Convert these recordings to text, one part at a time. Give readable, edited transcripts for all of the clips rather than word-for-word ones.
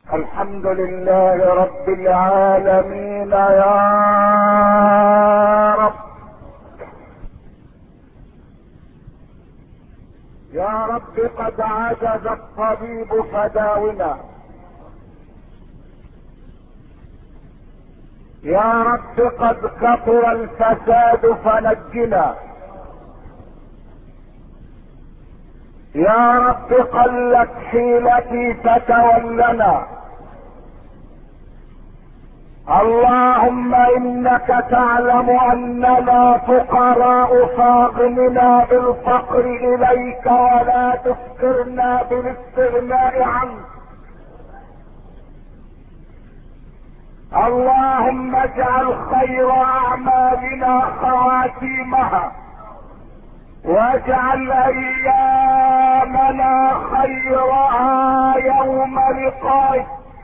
الحمد لله رب العالمين يا رب. يا رب قد عجز الطبيب فداونا، يا رب قد كثر الفساد فنجنا، يا رب قلت حيلتي فتولنا. اللهم انك تعلم اننا فقراء فاغننا بالفقر اليك ولا تفقرنا بالاستغناء عنك. اللهم اجعل خير اعمالنا خواتيمها، واجعل ايامنا خيرها يوم لقائك.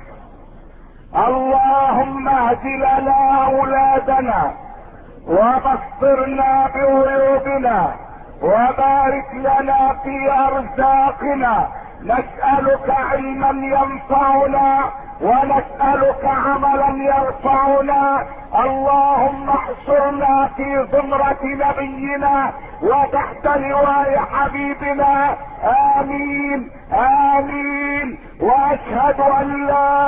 اللهم اهد لنا اولادنا وبصرنا بعيوبنا وبارك لنا في ارزاقنا. نسألك علما ينفعنا ونسألك عملا يرفعنا. اللهم احشرنا في زمرة نبينا وتحت لواء حبيبنا. امين امين. واشهد ان لا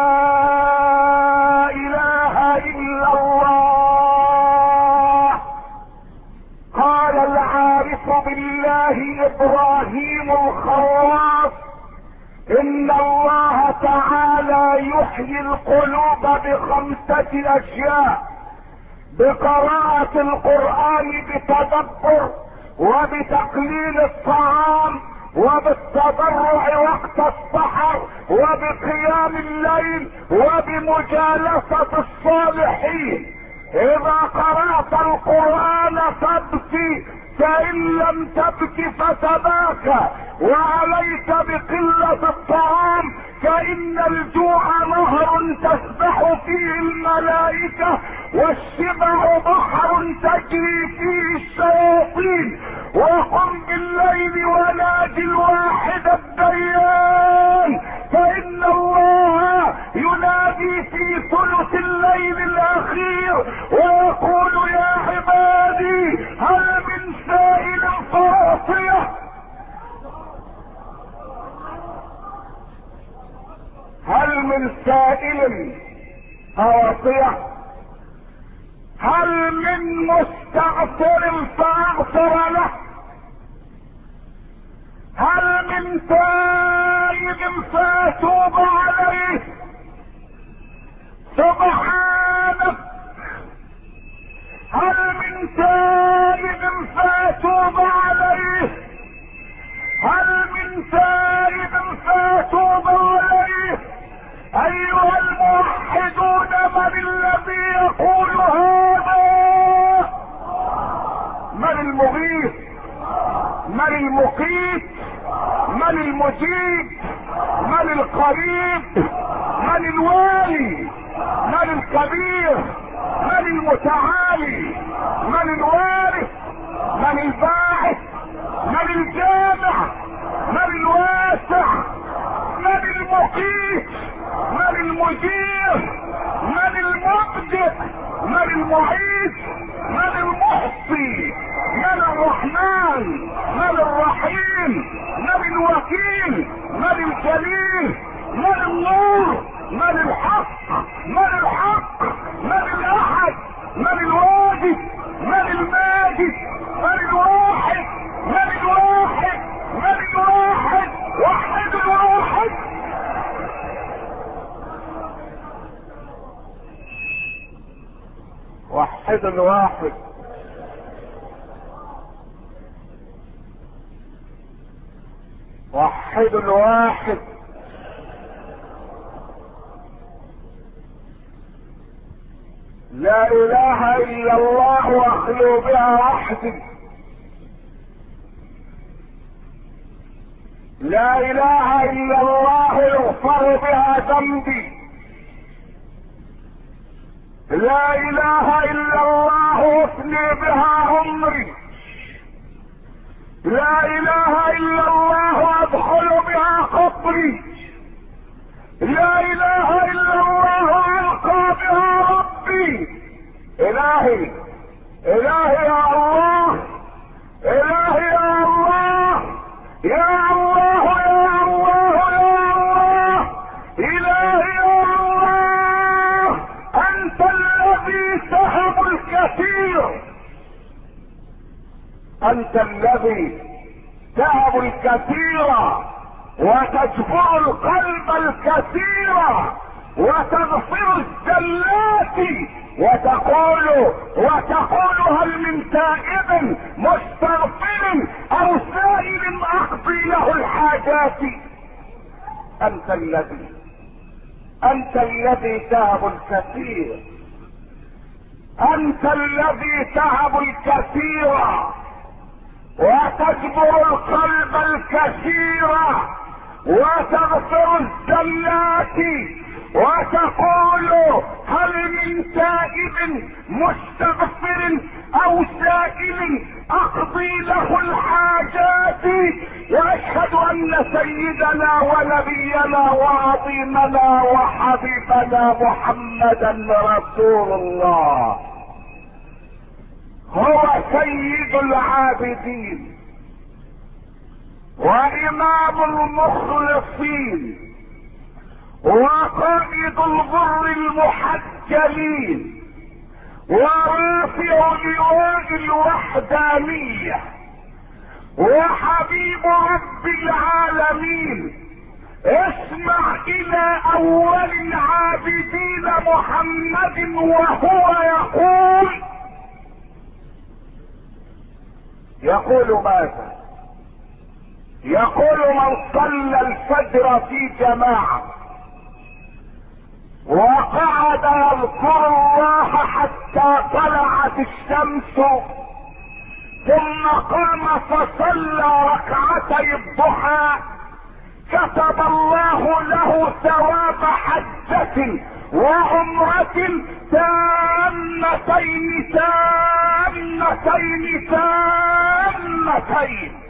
اله الا الله. قال العارف بالله ابراهيم الخواص: ان الله تعالى يحيي القلوب ب5 اشياء: بقراءة القرآن بتدبر، وبتقليل الطعام، وبالتضرع وقت السحر، وبقيام الليل، وبمجالسة الصالحين. اذا قرأت القرآن فابكي، فان لم تبك فتباكى، وعليك بقلة الطعام، فان الجوع نهر تسبح فيه الملائكة، والشبع بحر تجري فيه الشياطين. وقم بالليل ونادي الواحد الديان، فان الله ينادي في ثلث الليل الاخير ويقول: يا عبادي هل من سائل فاعطيه. هل من سائل فاعطيه. هل من مستغفر فاغفر له. هل من تائب فاتوب عليه. سبحانك. هل من تائب فاتوب عليه. هل من تائب فاتوب عليه. ايها الموحدون، من الذي يقول هذا؟ من المغيث؟ من المقيت؟ من المجيب؟ من القريب؟ من الوالي؟ من الكبير؟ من المتعالي؟ من الوارث؟ من الباعث؟ من الجامع؟ من الواسع؟ من المقيت؟ من المجير؟ من المبدئ؟ من المعيد؟ من المحصي؟ من الرحمن؟ من الرحيم؟ من الوكيل؟ من الجليل؟ من النور؟ من الحق؟ من الحق؟ من الاحد؟ من الواجد؟ من الماجد؟ من الواحد؟ من الواحد؟ من الواحد؟ وحد الواحد. وحد الواحد. وحد الواحد. لا اله الا الله واخلو بها وحدي. لا اله الا الله يغفر بها ذنبي. لا اله الا الله افني بها عمري. لا اله الا الله ادخل بها قبري. لا اله الهي الهي يا الله، الهي يا الله، يا الله يا الله يا الله، الهي يا الله، انت الذي تهب الكثير، انت الذي تهب الكثير وتجبر القلب الكثير وتغفر الزلات، وتقول هل من تائب مستغفر او سائل اقضي له الحاجات. انت الذي تهب الكثير، انت الذي تهب الكثير وتجبر القلب الكثير وتغفر الزلات، وتقول هل من تائب مستغفر او سائل اقضي له الحاجات. واشهد ان سيدنا ونبينا وعظيمنا وحبيبنا محمدا رسول الله هو سيد العابدين وامام المخلصين وقائد الغر المحجلين ورافع لواء الوحدانية وحبيب رب العالمين. اسمع الى اول العابدين محمد وهو يقول ماذا؟ يقول من صلى الفجر في جماعة وقعد يذكر الله حتى طلعت الشمس ثم قام فصلى ركعتي الضحى كتب الله له ثواب حجة وعمرة تامتين تامتين تامتين.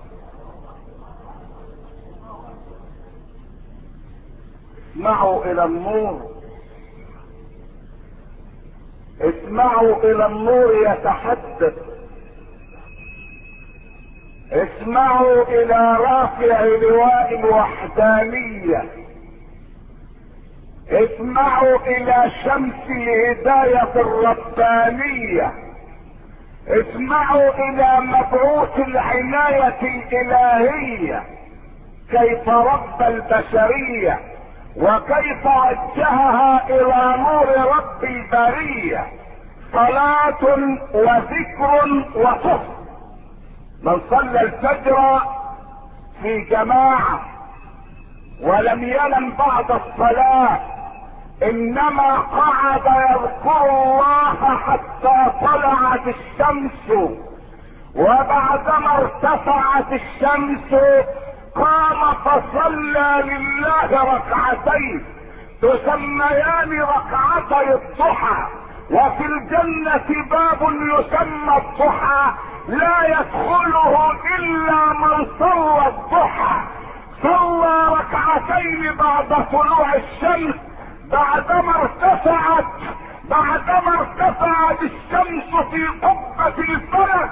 اسمعوا الى النور، اسمعوا الى النور يتحدث، اسمعوا الى رافع لواء الوحدانية، اسمعوا الى شمس الهداية الربانية، اسمعوا الى مبعوث العناية الالهية كيف رب البشرية وكيف وجهها الى نور رب البرية. صلاة وذكر وصف. من صلى الفجر في جماعة ولم ينم بعد الصلاة انما قعد يذكر الله حتى طلعت الشمس، وبعدما ارتفعت الشمس قام فصلى لله ركعتين تسميان ركعتي الضحى. وفي الجنة باب يسمى الضحى لا يدخله الا من صلى الضحى. صلى ركعتين بعد طلوع الشمس بعدما ارتفعت الشمس في قبة الفلك.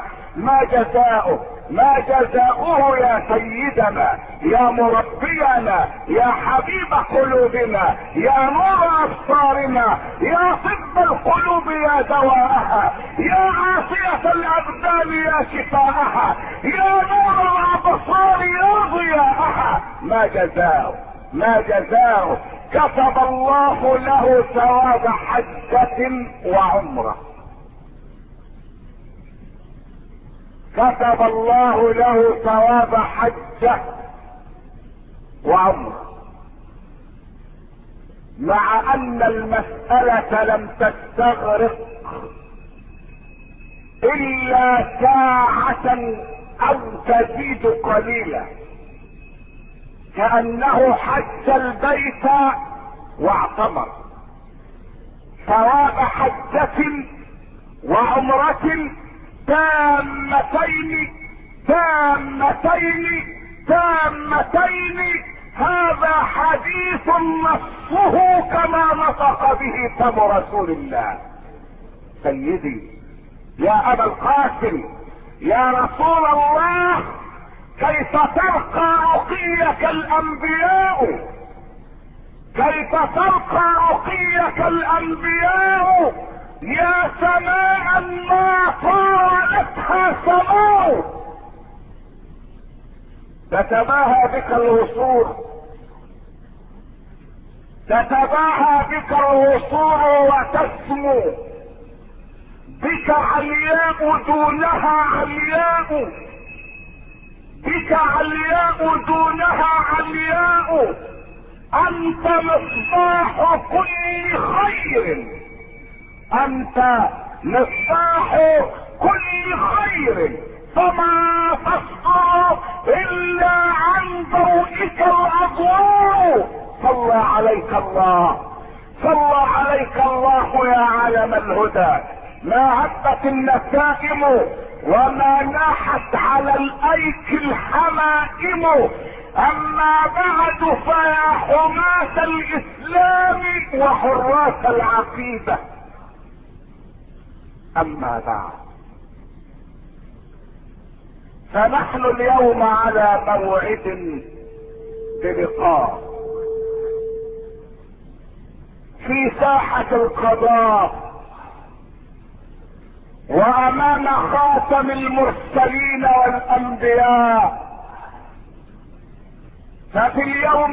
ما جزاؤه يا سيدنا يا مربينا يا حبيب قلوبنا يا نور ابصارنا يا طب القلوب يا دواءها يا عافية الابدان يا شفاءها يا نور الابصار يا ضياءها. ما جزاؤه كتب الله له ثواب حجة وعمرة. كتب الله له ثواب حجة وعمرة، مع ان المسألة لم تستغرق الا ساعة او تزيد قليلا، كأنه حج البيت واعتمر. ثواب حجة وعمرة تامتين تامتين تامتين. هذا حديث نصه كما نطق به فم رسول الله سيدي يا ابا القاسم يا رسول الله، كيف ترقى رقيك الانبياء، كيف ترقى رقيك الانبياء يا سماء ما طالتها سماء. تتباهى بك الوصول، تتباهى بك الوصول وتسمو بك علياء دونها علياء، بك علياء دونها علياء. انت مصباح كل خير، انت مصباح كل خير، فما تصدر الا عن ضوئك الاضواء. صلى عليك الله، صلى عليك الله يا علم الهدى. ما هبت النسائم وما ناحت على الايك الحمائم. اما بعد فيا حماة الاسلام وحراس العقيدة، اما بعد فنحن اليوم على موعد بلقاء في ساحة القضاء وامام خاتم المرسلين والانبياء. ففي اليوم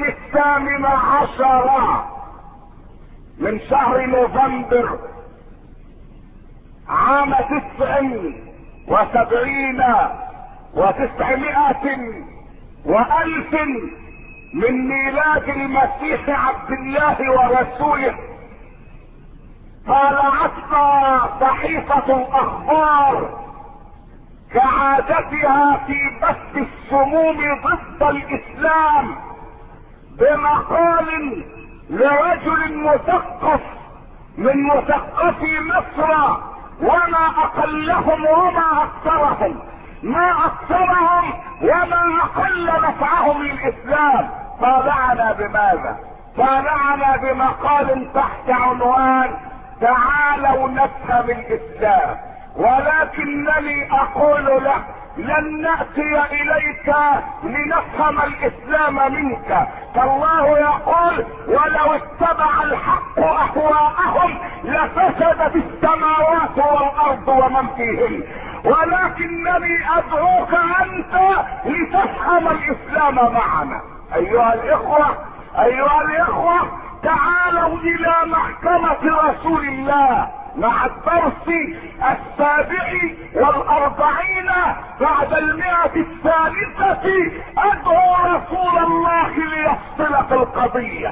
18 من شهر نوفمبر عام 79 و900 و1000 من ميلاد المسيح عبد الله ورسوله، طالعتنا صحيفة الاخبار كعادتها في بث السموم ضد الاسلام بمقال لرجل مثقف من مثقفي مصر، وما اقلهم وما اكثرهم، ما اكثرهم وما اقل نفعهم للاسلام. طالعنا بماذا؟ طالعنا بمقال تحت عنوان تعالوا نفهم الاسلام. ولكنني اقول لك لن نأتي اليك لنفهم الاسلام منك، فالله يقول ولو اتبع الحق اهواءهم لفسدت السماوات والارض ومن فيهن، ولكنني ادعوك انت لتفهم الاسلام معنا. ايها الاخوة، ايها الاخوة، تعالوا الى محكمة رسول الله مع الدرس 47 بعد 100 ادعو رسول الله ليفصل في القضية.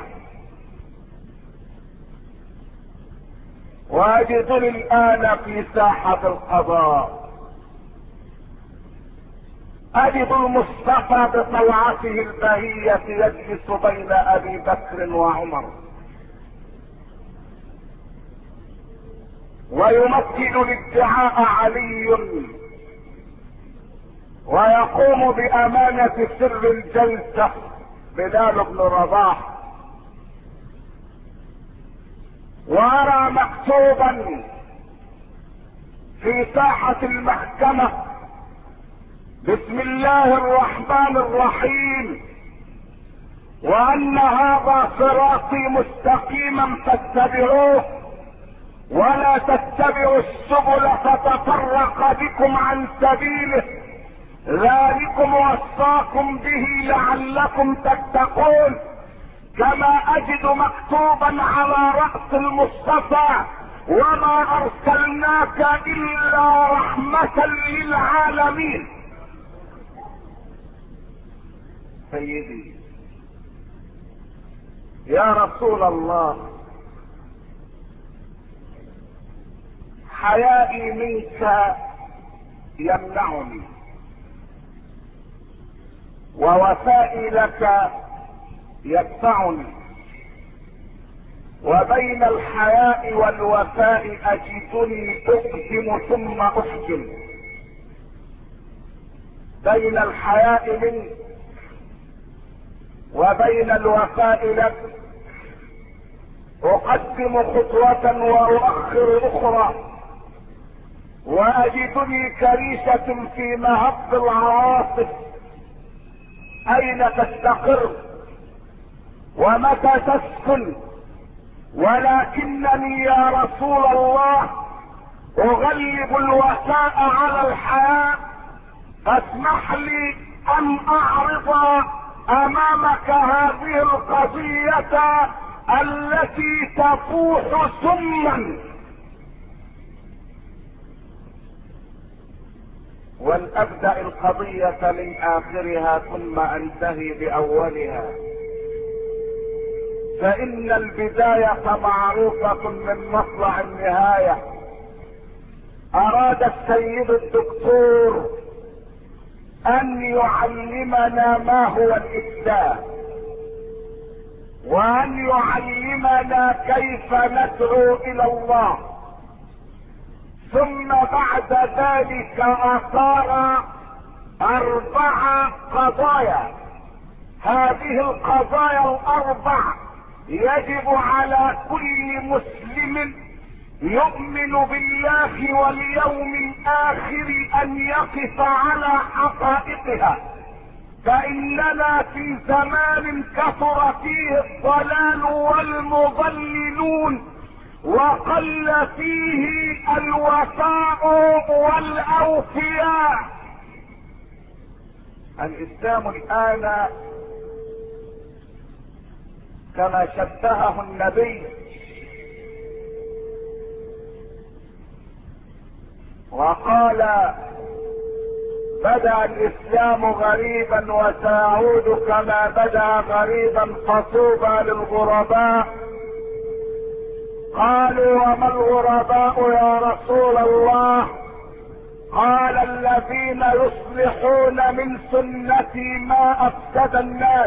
واجدني الان في ساحة القضاء، اجد المصطفى بطلعته البهية يجلس بين ابي بكر وعمر، ويمثل الادعاء علي، ويقوم بامانة سر الجلسة بلال بن رباح. وارى مكتوبا في ساحة المحكمة بسم الله الرحمن الرحيم، وان هذا صراطي مستقيما فاتبعوه ولا تتبعوا السبل فتفرق بكم عن سبيله، ذلكم وصاكم به لعلكم تتقون. كما اجد مكتوبا على رأس المصطفى وما ارسلناك الا رحمة للعالمين. سيدي يا رسول الله، حيائي منك يمنعني، ووفائي لك يدفعني، وبين الحياء والوفاء اجدني اقدم ثم احجم. بين الحياء منك وبين الوفاء لك اقدم خطوة واؤخر اخرى، واجدني كريشة في مهب العواصف، اين تستقر ومتى تسكن؟ ولكنني يا رسول الله اغلب الوفاء على الحياة، فاسمح لي ان اعرض امامك هذه القضية التي تفوح سما، ولأبدأ القضية من آخرها ثم أنتهي بأولها، فإن البداية معروفة من مطلع النهاية. أراد السيد الدكتور أن يعلمنا ما هو الإسلام، وأن يعلمنا كيف ندعو إلى الله، ثم بعد ذلك أثار 4 قضايا. هذه القضايا ال4 يجب على كل مسلم يؤمن بالله واليوم الآخر أن يقف على حقائقها، فإننا في زمان كثر فيه الضلال والمضللون، وقل فيه الوفاء والأوفياء. الإسلام الآن كما شبهه النبي وقال: بدأ الإسلام غريبا وسيعود كما بدأ غريبا، فطوبى للغرباء. قالوا: وما الغرباء يا رسول الله؟ قال: الذين يصلحون من سنتي ما أفسد الناس.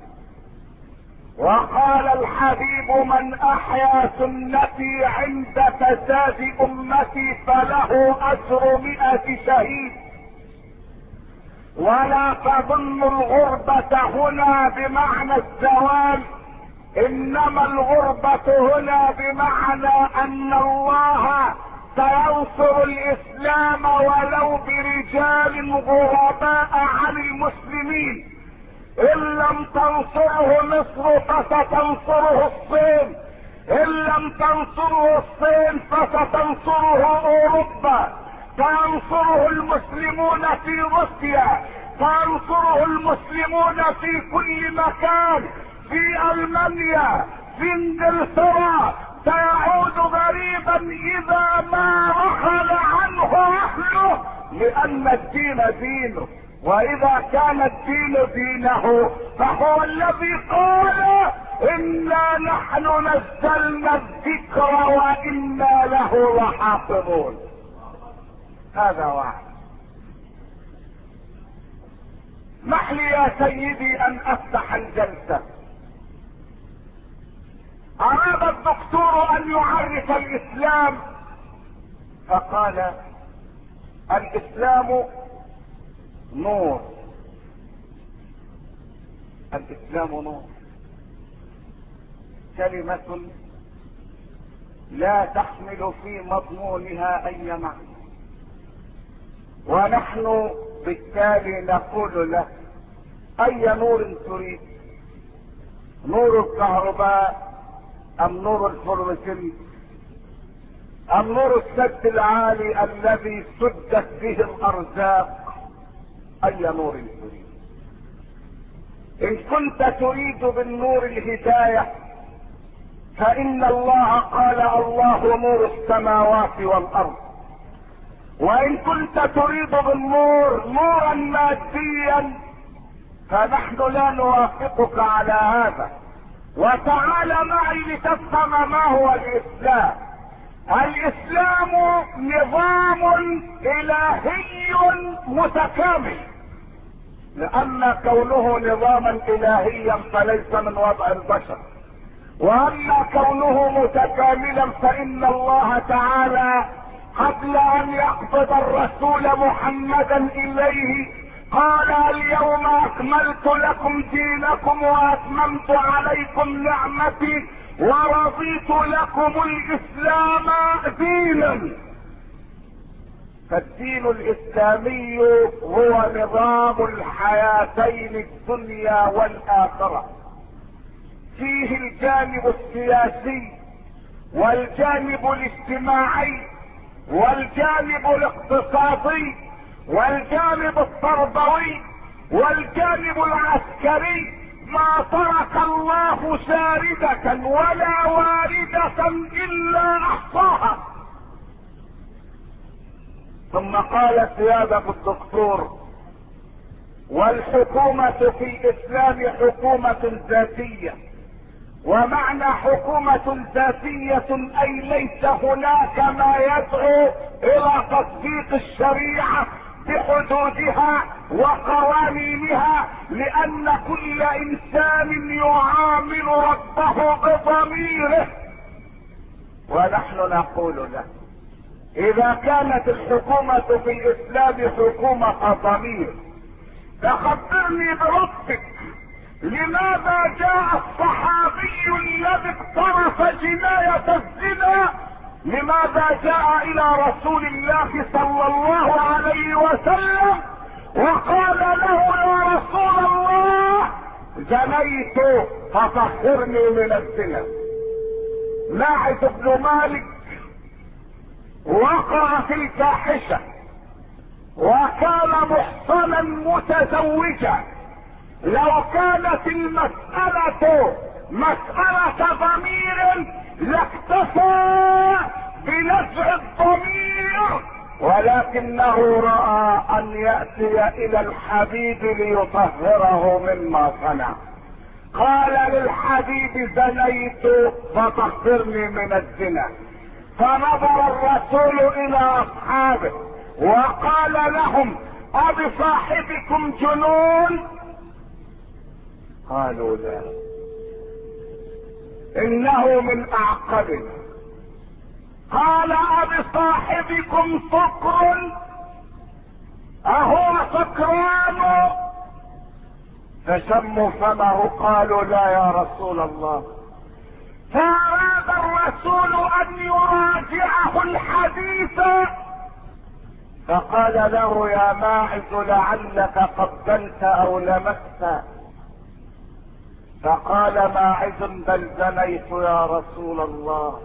وقال الحبيب: من أحيا سنتي عند فساد أمتي فله أجر 100 شهيد. ولا تظن الغربة هنا بمعنى الزوال، انما الغربة هنا بمعنى ان الله سينصر الاسلام ولو برجال غرباء عن المسلمين. ان لم تنصره مصر فستنصره الصين، ان لم تنصره الصين فستنصره اوروبا، فينصره المسلمون في روسيا، فينصره المسلمون في كل مكان، في المانيا، في انجلترا. سيعود غريبا اذا ما رحل عنه اهله، لان الدين دينه، واذا كان الدين دينه فهو الذي قال: انا نحن نزلنا الذكر وانا له لحافظون. هذا واحد. اسمح لي يا سيدي ان افتح الجلسة. اراد الدكتور ان يعرف الاسلام فقال: الاسلام نور. الاسلام نور، كلمة لا تحمل في مضمونها اي معنى، ونحن بالتالي نقول له: اي نور تريد؟ نور الكهرباء ام نور الفلوسفيت ام نور السد العالي الذي سدت به الارزاق؟ اي نور تريد؟ ان كنت تريد بالنور الهداية فان الله قال: الله نور السماوات والارض. وان كنت تريد بالنور نورا ماديا فنحن لا نوافقك على هذا. وتعال معي لتفهم ما هو الاسلام. الاسلام نظام الهي متكامل، لان كونه نظاما الهيا فليس من وضع البشر، واما كونه متكاملا فان الله تعالى قبل ان يقبض الرسول محمدا اليه قال: اليوم اكملت لكم دينكم واتممت عليكم نعمتي ورضيت لكم الاسلام دينا. فالدين الاسلامي هو نظام الحياتين الدنيا والاخرة، فيه الجانب السياسي والجانب الاجتماعي والجانب الاقتصادي والجانب التربوي والجانب العسكري. ما ترك الله شاردة ولا واردة الا احصاها. ثم قال سيادة الدكتور: والحكومة في الاسلام حكومة ذاتية. ومعنى حكومة ذاتية اي ليس هناك ما يدعو الى تطبيق الشريعة بحدودها وقوانينها، لان كل انسان يعامل ربه بضميره. ونحن نقول له: اذا كانت الحكومة في الاسلام حكومة ضمير، فخبرني بربك، لماذا جاء الصحابي الذي اقترف جناية الزنا، لماذا جاء الى رسول الله صلى الله عليه وسلم وقال له: يا رسول الله زنيت فطهرني من الزنا؟ ماعز بن مالك وقع في الفاحشة وكان محصنا متزوجا. لو كانت المسألة مسألة ضمير لاكتفى بنزع الضمير، ولكنه رأى ان يأتي الى الحبيب ليطهره مما صنع. قال للحبيب: زنيت فطهرني من الزنا. فنظر الرسول الى اصحابه وقال لهم: أبصاحبكم جنون؟ قالوا: لا، انه من اعقبنا. قال: أبصاحبكم سكر؟ اهو سكران؟ فشموا فمه. قالوا: لا يا رسول الله. فأراد الرسول ان يراجعه الحديث، فقال له: يا ماعز لعلك قبلت او لمست. فقال ماعز: بل زنيت يا رسول الله.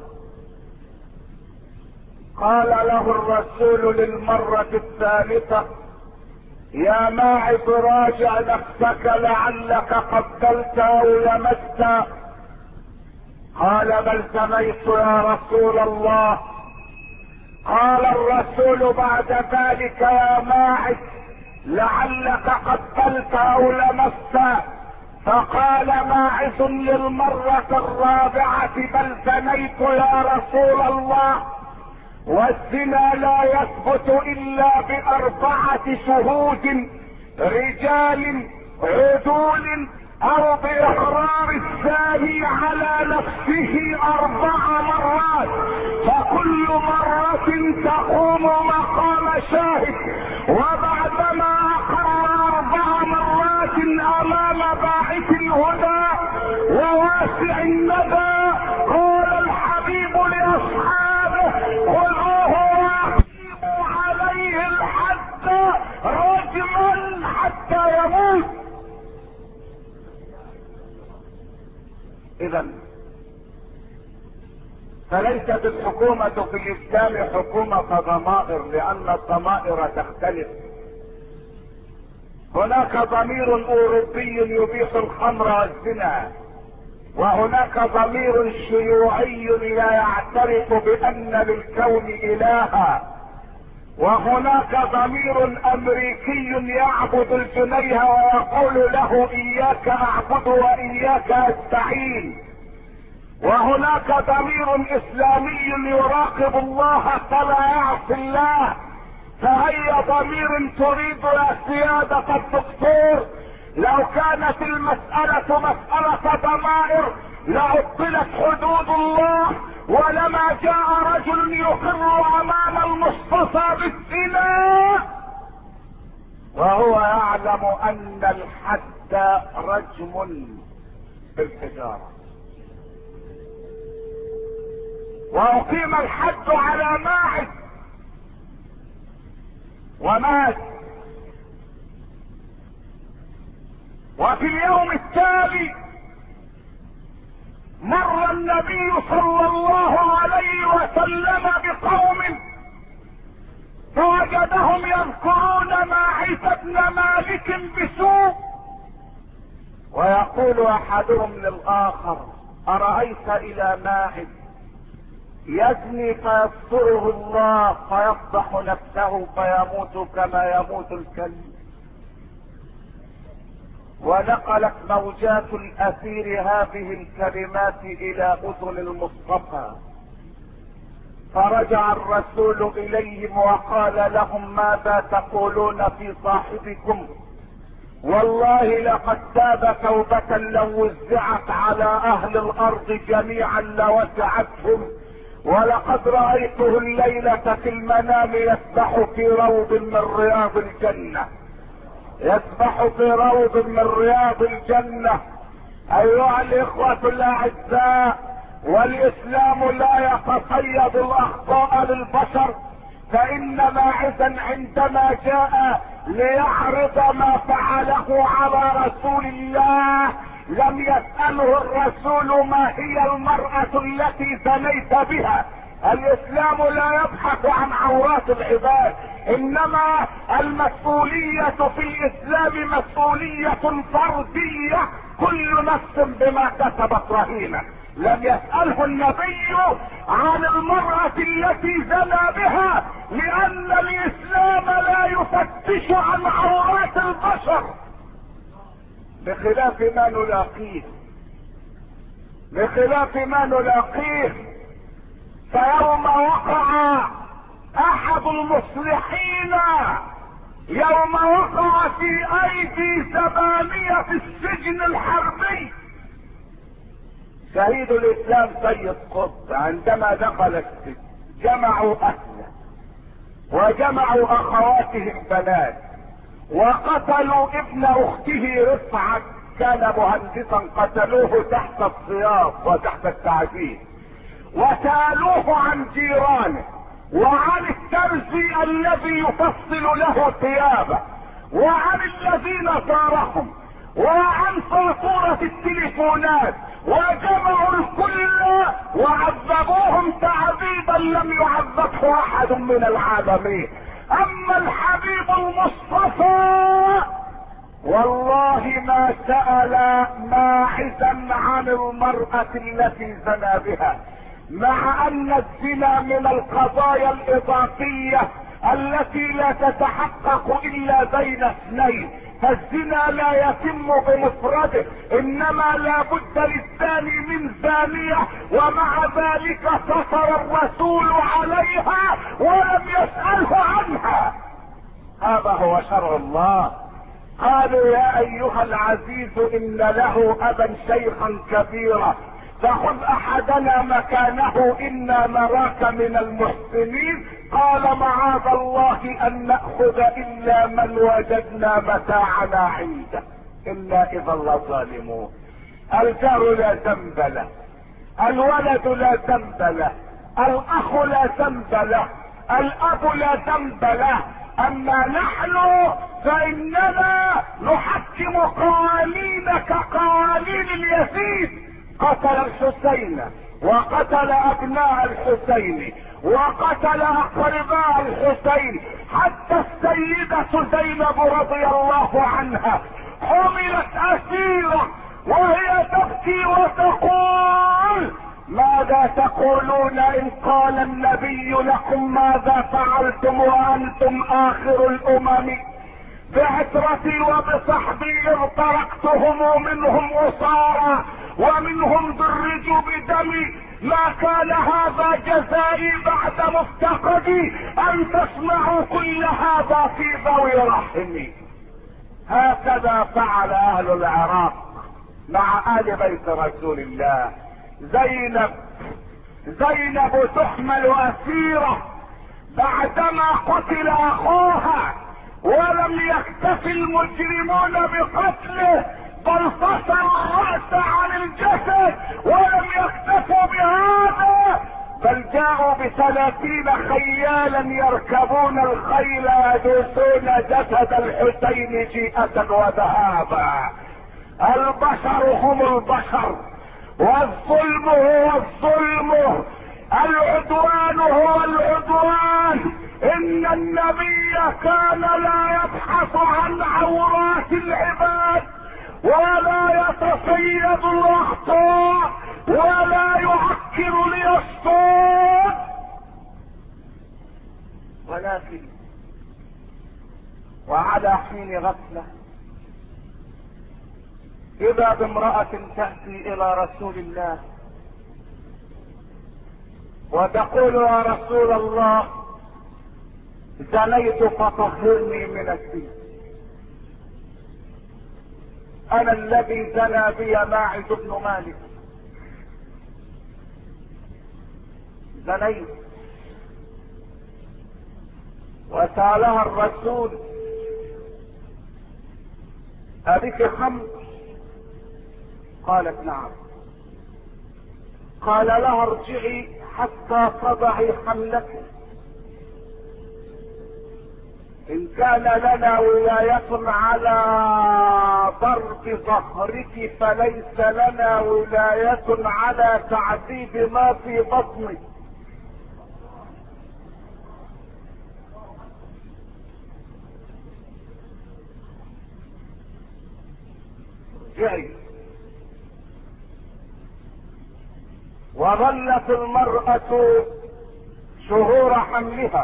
قال له الرسول للمرة الثالثة: يا ماعز راجع نفسك لعلك قبلت او لمست. قال: بل زنيت يا رسول الله. قال الرسول بعد ذلك: يا ماعز لعلك قبلت او لمست. فقال ماعز للمرة الرابعة: بل زنيت يا رسول الله. والزنا لا يثبت الا باربعة شهود، رجال عدول، او باحرار الثاني على نفسه 4 مرات، فكل مرة تقوم مقام شاهد. وبعدما اقر 4 مرات امام باعث الهدى وواسع الندى، قال الحبيب لاصحابه: خذوه واقيموا عليه الحد رجما حتى يموت. اذا فليست الحكومة في الاسلام حكومة ضمائر، لان الضمائر تختلف. هناك ضمير اوروبي يبيح الخمر والزنا، وهناك ضمير شيوعي لا يعترف بان للكون الها، وهناك ضمير امريكي يعبد الجنيه ويقول له: اياك اعبد واياك استعين. وهناك ضمير اسلامي يراقب الله فلا يعصي الله. فهي ضمير تريد يا سيادة الدكتور، لو كانت المسألة مسألة ضمائر لعطلت حدود الله، ولما جاء رجل يقر امام المصطفى بالزنا وهو يعلم ان الحد رجم بالحجارة. واقيم الحد على ماعز ومات. وفي اليوم التالي مر النبي صلى الله عليه وسلم بقوم فوجدهم يذكرون ماعز بن مالك بسوء، ويقول احدهم للاخر: ارايت الى ماعز يزني فيستره الله فيفضح نفسه فيموت كما يموت الكلب. ونقلت موجات الاثير هذه الكلمات الى اذن المصطفى، فرجع الرسول اليهم وقال لهم: ماذا تقولون في صاحبكم؟ والله لقد تاب توبة لو وزعت على اهل الارض جميعا لوسعتهم، ولقد رأيته الليلة في المنام يسبح في روض من رياض الجنة، يسبح في روض من رياض الجنة. ايها الاخوة الاعزاء، والاسلام لا يتصيد الاخطاء للبشر، فان ماعزا عندما جاء ليعرض ما فعله على رسول الله لم يسأله الرسول ما هي المرأة التي زنيت بها. الاسلام لا يبحث عن عورات العباد، انما المسؤولية في الاسلام مسؤولية فردية، كل نفس بما كسبت رهينة. لم يسأله النبي عن المرأة التي زنى بها، لان الاسلام لا يفتش عن عورات البشر، بخلاف ما نلاقيه، بخلاف ما نلاقيه. فيوم وقع احد المصلحين، يوم وقع في ايدي زبانية في السجن الحربي شهيد الاسلام سيد قطب، عندما دخل السجن جمعوا اهله وجمعوا اخواته البنات وقتلوا ابن اخته رفعت، كان مهندسا، قتلوه تحت السياط وتحت التعذيب، وسالوه عن جيرانه وعن الترزي الذي يفصل له ثيابه وعن الذين زارهم وعن فاتورة التليفونات، وجمعوا الكل وعذبوهم تعذيبا لم يعذبه احد من العالمين. اما الحبيب المصطفى والله ما سأل ماعزا عن المرأة التي زنى بها، مع ان الزنا من القضايا الاضافية التي لا تتحقق الا بين اثنين، فالزنا لا يتم بمفرده، انما لا بد للزاني من زانية، ومع ذلك سطر الرسول عليها ولم يسأله عنها. هذا هو شرع الله. قالوا: يا ايها العزيز ان له ابا شيخا كبيرا فخذ احدنا مكانه انا نراك من المحسنين. قال: معاذ الله ان نأخذ الا من وجدنا متاعنا عنده انا اذا لظالمون. الجار لا ذنب له، الولد لا ذنب له، الاخ لا ذنب له، الاب لا ذنب له، اما نحن فاننا نحكم قوانين كقوانين اليزيد. قتل الحسين وقتل ابناء الحسين وقتل اقرباء الحسين، حتى السيدة زينب رضي الله عنها حملت اسيرة وهي تبكي وتقول: ماذا تقولون ان قال النبي لكم ماذا فعلتم وانتم اخر الامم؟ بعترتي وبصحبي ارتركتهم منهم اسارى ومنهم درجوا بدمي، ما كان هذا جزائي بعد مفتقدي ان تسمعوا كل هذا في ذوي رحمي. هكذا فعل اهل العراق مع ال بيت رسول الله. زينب تحمل اسيرة بعدما قتل اخوها، ولم يكتف المجرمون بقتله بل فصلوا الرأس عن الجسد، ولم يكتفوا بهذا بل جاءوا ب30 خيالا يركبون الخيل يدوسون جسد الحسين جيئة وذهابا. البشر هم البشر، والظلم هو الظلم، العدوان هو العدوان. ان النبي كان لا يبحث عن عورات العباد، ولا يتصيد الاخطاء، ولا يعكر ليصطاد، ولكن وعلى حين غفلة اذا بامرأة تأتي الى رسول الله وتقول يا رسول الله زنيت فطهرني من الزنا. انا الذي زنى بي ماعز بن مالك، زنيت. وسألها الرسول أبك خمر؟ قالت نعم. قال لها ارجعي حتى تضعي حملك، ان كان لنا ولاية على ضرب ظهرك فليس لنا ولاية على تعذيب ما في بطنك. ارجعي. وظلت المرأة شهور حملها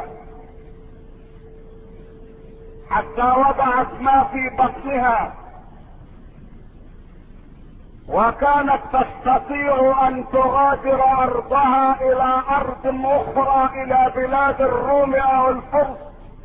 حتى وضعت ما في بطنها، وكانت تستطيع ان تغادر ارضها الى ارض اخرى، الى بلاد الروم او الفرس،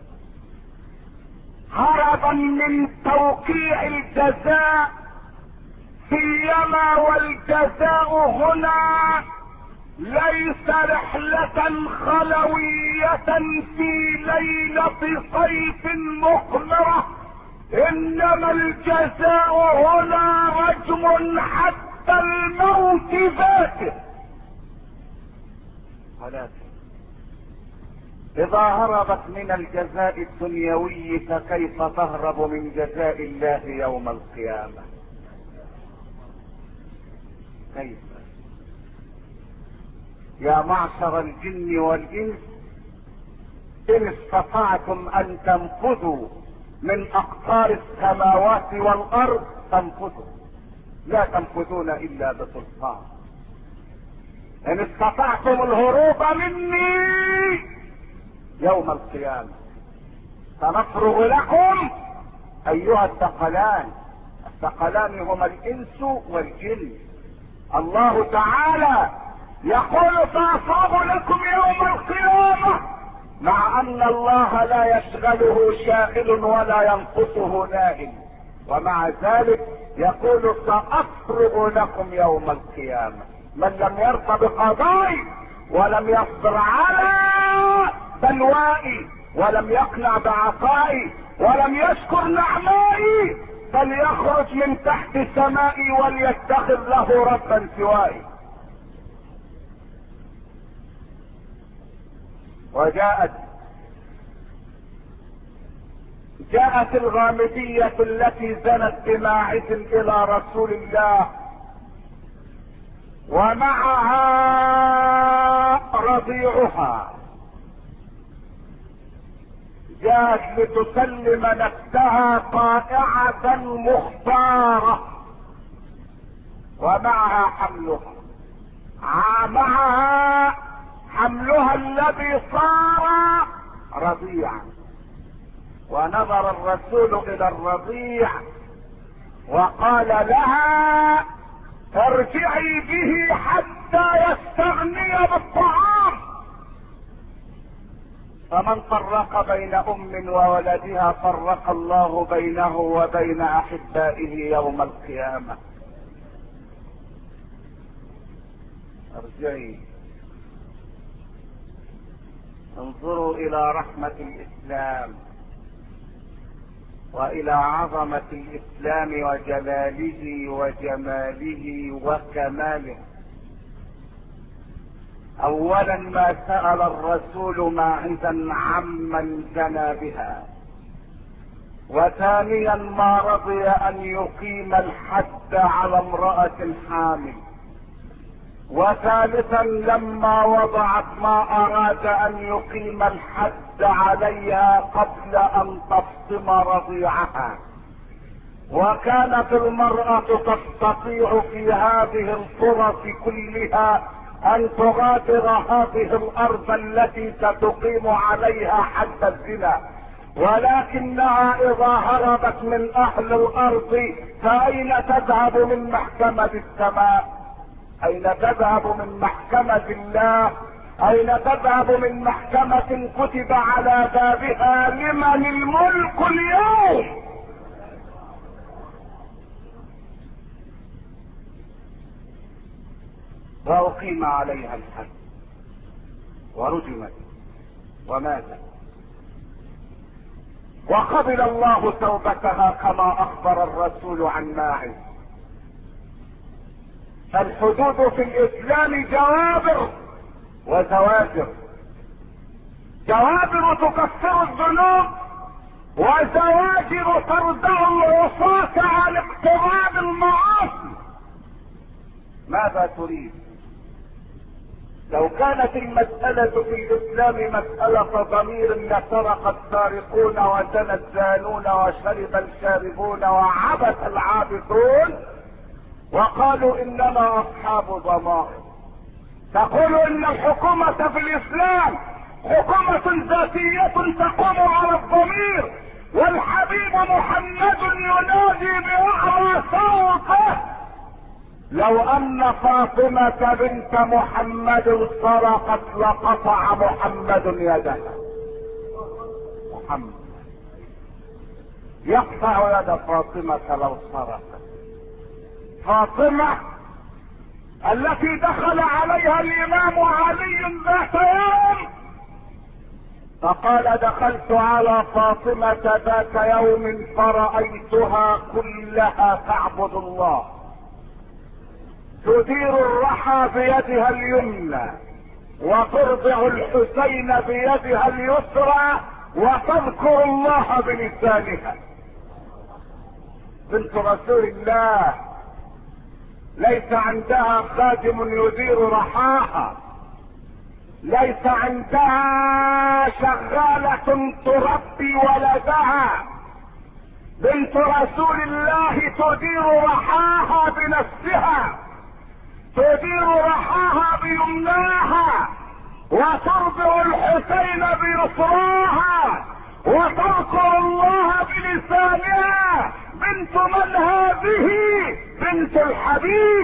هربا من توقيع الجزاء، سيما والجزاء هنا ليس رحلة خلوية في ليلة صيف مقمرة، انما الجزاء هنا رجم حتى الموت ذاته. ولكن اذا هربت من الجزاء الدنيوي فكيف تهرب من جزاء الله يوم القيامة؟ كيف؟ يا معشر الجن والانس ان استطعتم ان تنفذوا من اقطار السماوات والارض تنفذوا، لا تنفذون الا بسلطان. ان استطعتم الهروب مني يوم القيامة سنفرغ لكم ايها الثقلان. الثقلان هما الانس والجن. الله تعالى يقول سأفرغ لكم يوم القيامة، مع ان الله لا يشغله شاغل ولا ينقصه نائم، ومع ذلك يقول سأفرغ لكم يوم القيامة. من لم يرضى بقضائي ولم يصبر على بلوائي ولم يقنع بعطائي ولم يشكر نعمائي فليخرج من تحت سمائي وليتخذ له ربا سوائي. جاءت الغامدية التي زنت بماعز الى رسول الله ومعها رضيعها، جاءت لتسلم نفسها طائعة مختارة ومعها حملها، معها حملها الذي صار رضيعا. ونظر الرسول الى الرضيع وقال لها ارجعي به حتى يستغني بالطعام. فمن فرق بين ام وولدها فرق الله بينه وبين احبائه يوم القيامة. ارجعي. انظروا الى رحمة الاسلام والى عظمة الاسلام وجلاله وجماله وكماله. اولا ما سأل الرسول ماعزا عمن زنى بها، وثانيا ما رضي ان يقيم الحد على امرأة حامل، وثالثا لما وضعت ما اراد ان يقيم الحد عليها قبل ان تفطم رضيعها. وكانت المرأة تستطيع في هذه الفرص كلها ان تغادر هذه الارض التي ستقيم عليها حد الزنا، ولكنها اذا هربت من اهل الارض فاين تذهب من محكمة السماء؟ اين تذهب من محكمة الله؟ اين تذهب من محكمة كتب على بابها لمن الملك اليوم؟ واقيم عليها الحد ورجمت وماتت، وقبل الله توبتها كما اخبر الرسول عن ماعز. الحدود في الاسلام جوابر وزواجر، جوابر تكفر الذنوب، وزواجر تردع العصاة عن اقتراب المعاصي. ماذا تريد؟ لو كانت المسألة في الاسلام مسألة ضمير لسرق السارقون وزنى الزانون وشرب الشاربون وعبث العابثون، وقالوا اننا اصحاب ضمائر. تقول ان الحكومة في الاسلام حكومة ذاتية تقوم على الضمير، والحبيب محمد ينادي باعلى صوته: لو ان فاطمة بنت محمد سرقت لقطع محمد يدها. محمد يقطع يد فاطمة لو سرقت. فاطمة التي دخل عليها الامام علي ذات يوم فقال: دخلت على فاطمة ذات يوم فرأيتها كلها تعبد الله، تدير الرحى بيدها اليمنى، وترضع الحسين بيدها اليسرى، وتذكر الله بلسانها. بنت رسول الله ليس عندها خادم يدير رحاها، ليس عندها شغالة تربي ولدها. بنت رسول الله تدير رحاها بنفسها، تدير رحاها بيمناها، وترضع الحسين بيسراها، وتذكر الله بلسانها. بنت من هذه؟ بنت الحبيب.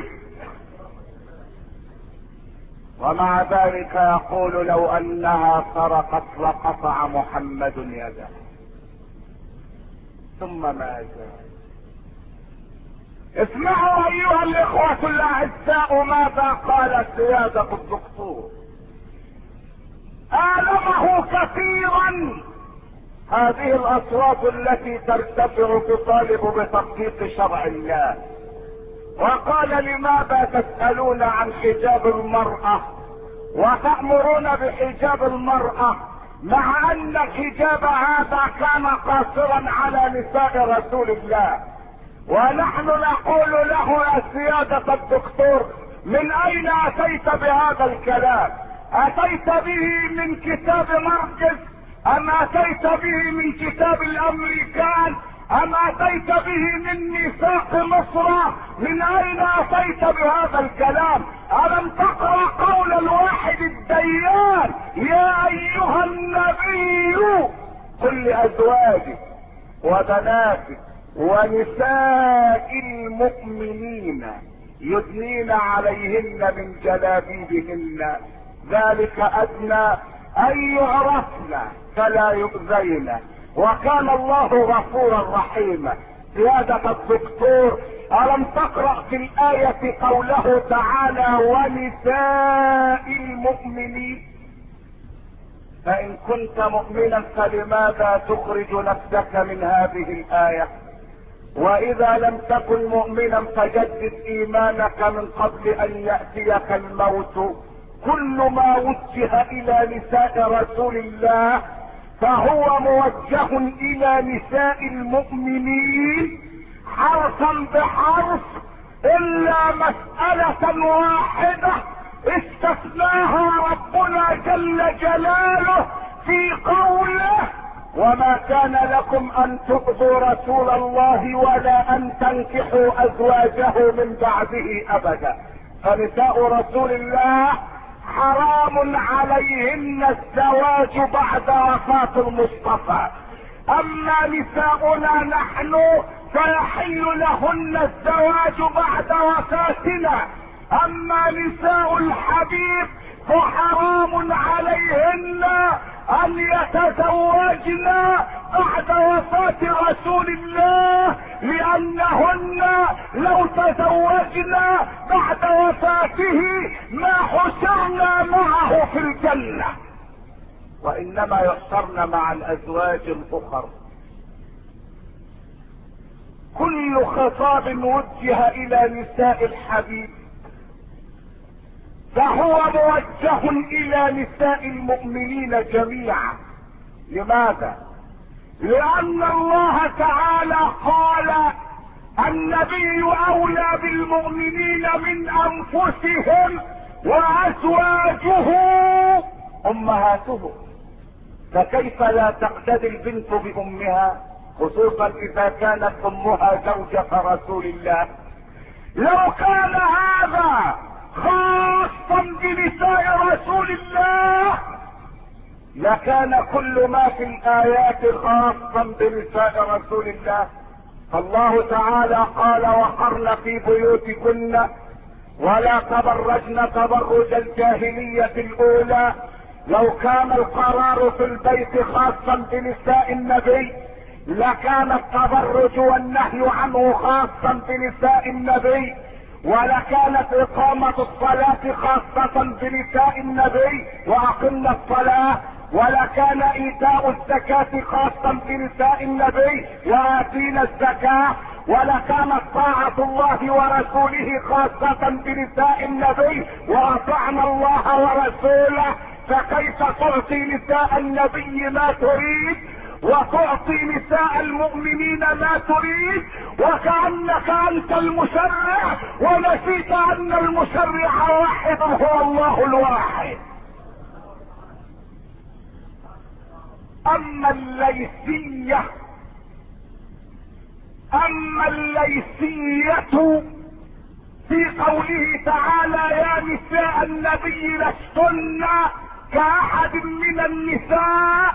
ومع ذلك يقول: لو انها سرقت لقطع محمد يده. ثم ماذا؟ اسمعوا ايها الاخوة الاعزاء ماذا قال سيادة الدكتور. آلمه كثيرا هذه الاصوات التي ترتفع تطالب بتطبيق شرع الله، وقال: لماذا تسألون عن حجاب المرأة وتأمرون بحجاب المرأة، مع ان الحجاب هذا كان قاصرا على نساء رسول الله؟ ونحن نقول له: يا سيادة الدكتور، من اين اتيت بهذا الكلام؟ اتيت به من كتاب مرقس، ام اتيت به من كتاب الامريكان، ام اتيت به من ميثاق مصر؟ من اين اتيت بهذا الكلام؟ الم تقرأ قول الواحد الديان: يا ايها النبي قل لازواجك وبناتك ونساء المؤمنين يدنين عليهن من جلابيبهن، ذلك ادنى ان يعرفن فلا يؤذين، وكان الله غفورا رحيما. سيادة الدكتور، ألم تقرأ في الآية قوله تعالى: ونساء المؤمنين؟ فإن كنت مؤمنا فلماذا تخرج نفسك من هذه الآية؟ وإذا لم تكن مؤمنا فجدد إيمانك من قبل أن يأتيك الموت كل ما وجه الى نساء رسول الله فهو موجه الى نساء المؤمنين حرفا بحرف، الا مسألة واحدة استثناها ربنا جل جلاله في قوله: وما كان لكم ان تؤذوا رسول الله ولا ان تنكحوا ازواجه من بعده ابدا. فنساء رسول الله حرام عليهن الزواج بعد وفاة المصطفى. اما نساؤنا نحن فيحل لهن الزواج بعد وفاتنا. اما نساء الحبيب فحرام عليهن ان يتزوجن بعد وفاة رسول الله، لانهن لو تزوجن بعد وفاته ما حشرنا معه في الجنة، وانما يحشرن مع الازواج الاخر. كل خطاب وجه الى نساء الحبيب فهو موجه الى نساء المؤمنين جميعا. لماذا؟ لان الله تعالى قال: النبي اولى بالمؤمنين من انفسهم وازواجه امهاتهم. فكيف لا تقتدي البنت بامها، خصوصا اذا كانت امها زوجة رسول الله؟ لو كان هذا خاصا بنساء رسول الله لكان كل ما في الايات خاصا بنساء رسول الله. الله تعالى قال: وقرن في بيوتكن ولا تبرجن تبرج الجاهلية الاولى. لو كان القرار في البيت خاصا بنساء النبي لكان التبرج والنهي عنه خاصا بنساء النبي، ولكانت اقامة الصلاة خاصة بنساء النبي واقمنا الصلاة، ولكان ايتاء الزكاة خاصا بنساء النبي واتينا الزكاة، ولكانت طاعة الله ورسوله خاصة بنساء النبي واطعنا الله ورسوله. فكيف تعطي نساء النبي ما تريد وتعطي نساء المؤمنين ما تريد، وكأنك انت المشرع ونسيت ان المشرع واحد هو الله الواحد. اما الليثية في قوله تعالى: يا نساء النبي لستن كأحد من النساء،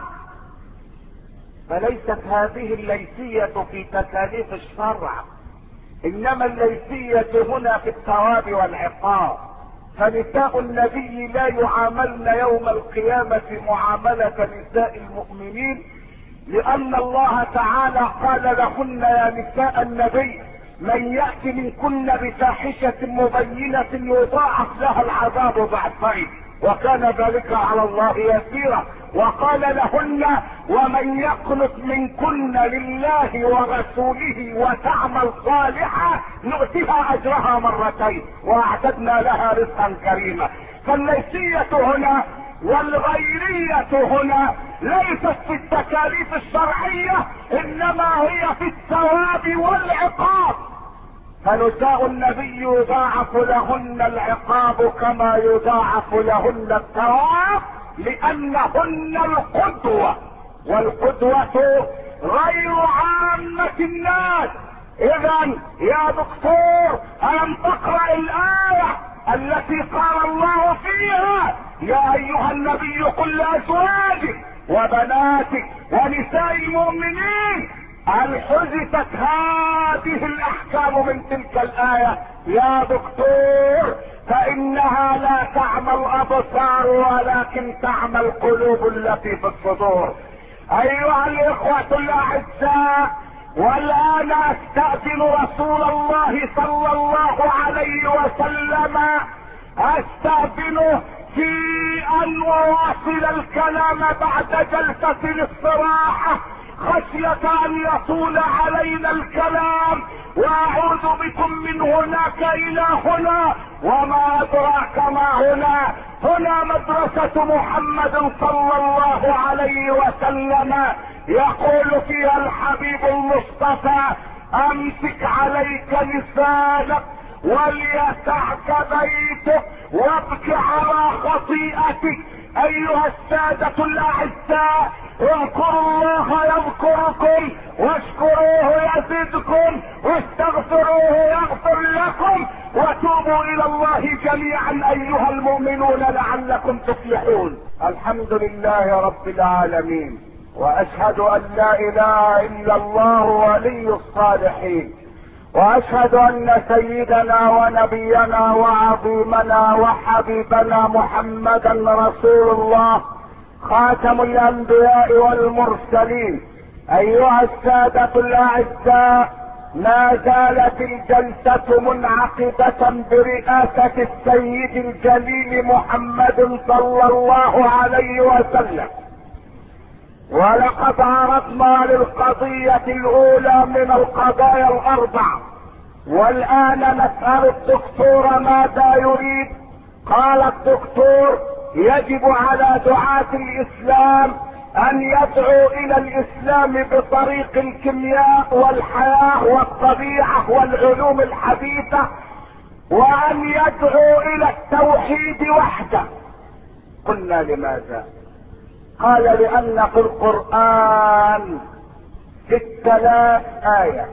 فليست هذه الليثية في تكاليف الشرع، انما الليثية هنا في الثواب والعقاب. فنساء النبي لا يعاملن يوم القيامة معاملة نساء المؤمنين، لان الله تعالى قال لهن: يا نساء النبي من يأتي منكن بفاحشة مبينة يضاعف لها العذاب ضعفين وكان ذلك على الله يسيرا. وقال لهن: ومن يقنت منكن لله ورسوله وتعمل صالحا نؤتها اجرها مرتين واعتدنا لها رزقا كريما. فالليثية هنا والغيرية هنا ليست في التكاليف الشرعية، انما هي في الثواب والعقاب. فنساء النبي يضاعف لهن العقاب كما يضاعف لهن الثواب، لانهن القدوة، والقدوة غير عامة الناس. اذا يا دكتور الم تقرأ الآية التي قال الله فيها: يا ايها النبي قل لازواجك وبناتك ونساء المؤمنين؟ هل حذفت هذه الاحكام من تلك الآية يا دكتور؟ فانها لا تعمى الابصار ولكن تعمى القلوب التي في الصدور. ايها الاخوة الاعزاء، والان استأذن رسول الله صلى الله عليه وسلم، استأذنه في ان اواصل الكلام بعد جلسة الاستراحة خشية ان يطول علينا الكلام، واعوذ بكم من هناك الى هنا وما ادراك ما هنا. هنا مدرسة محمد صلى الله عليه وسلم، يقول فيها الحبيب المصطفى: امسك عليك لسانك وليسعك بيتك وابك على خطيئتك. ايها السادة الاعزاء، اذكروا الله يذكركم، واشكروه يزدكم، واستغفروه يغفر لكم، وتوبوا الى الله جميعا ايها المؤمنون لعلكم تفلحون. الحمد لله رب العالمين، واشهد ان لا اله الا الله ولي الصالحين، واشهد ان سيدنا ونبينا وعظيمنا وحبيبنا محمدا رسول الله خاتم الانبياء والمرسلين. ايها السادة الاعزاء، ما زالت الجلسة منعقدة برئاسة السيد الجليل محمد صلى الله عليه وسلم، ولقد عرضنا للقضية الاولى من القضايا الاربع، والان نسأل الدكتور ماذا يريد. قال الدكتور: يجب على دعاة الاسلام ان يدعوا الى الاسلام بطريق الكيمياء والحياة والطبيعة والعلوم الحديثة، وان يدعوا الى التوحيد وحده. قلنا: لماذا؟ قال: لان في القرآن 6000 آية،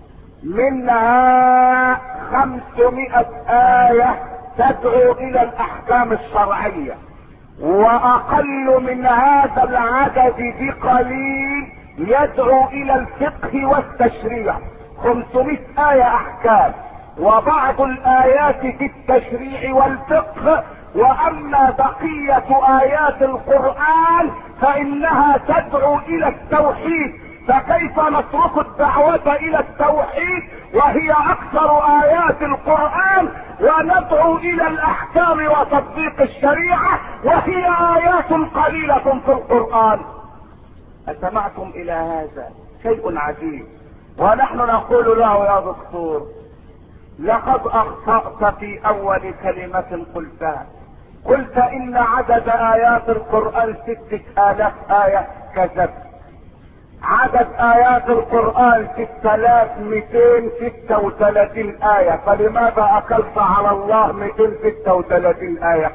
منها 500 آية تدعو الى الاحكام الشرعية، واقل من هذا العدد بقليل يدعو الى الفقه والتشريع. 500 آية احكام، وبعض الايات في التشريع والفقه، واما بقية ايات القرآن فانها تدعو الى التوحيد. فكيف نترك الدعوة الى التوحيد وهي اكثر ايات القرآن، وندعو الى الاحكام وتطبيق الشريعة وهي ايات قليلة في القرآن؟ أسمعتم الى هذا؟ شيء عجيب. ونحن نقول له: يا دكتور، لقد اخطأت في اول كلمة قلتها. قلت ان عدد ايات القرآن 6000 آية. كذبت. عدد ايات القرآن 6236 آية، فلماذا اكلت على الله 236 آية؟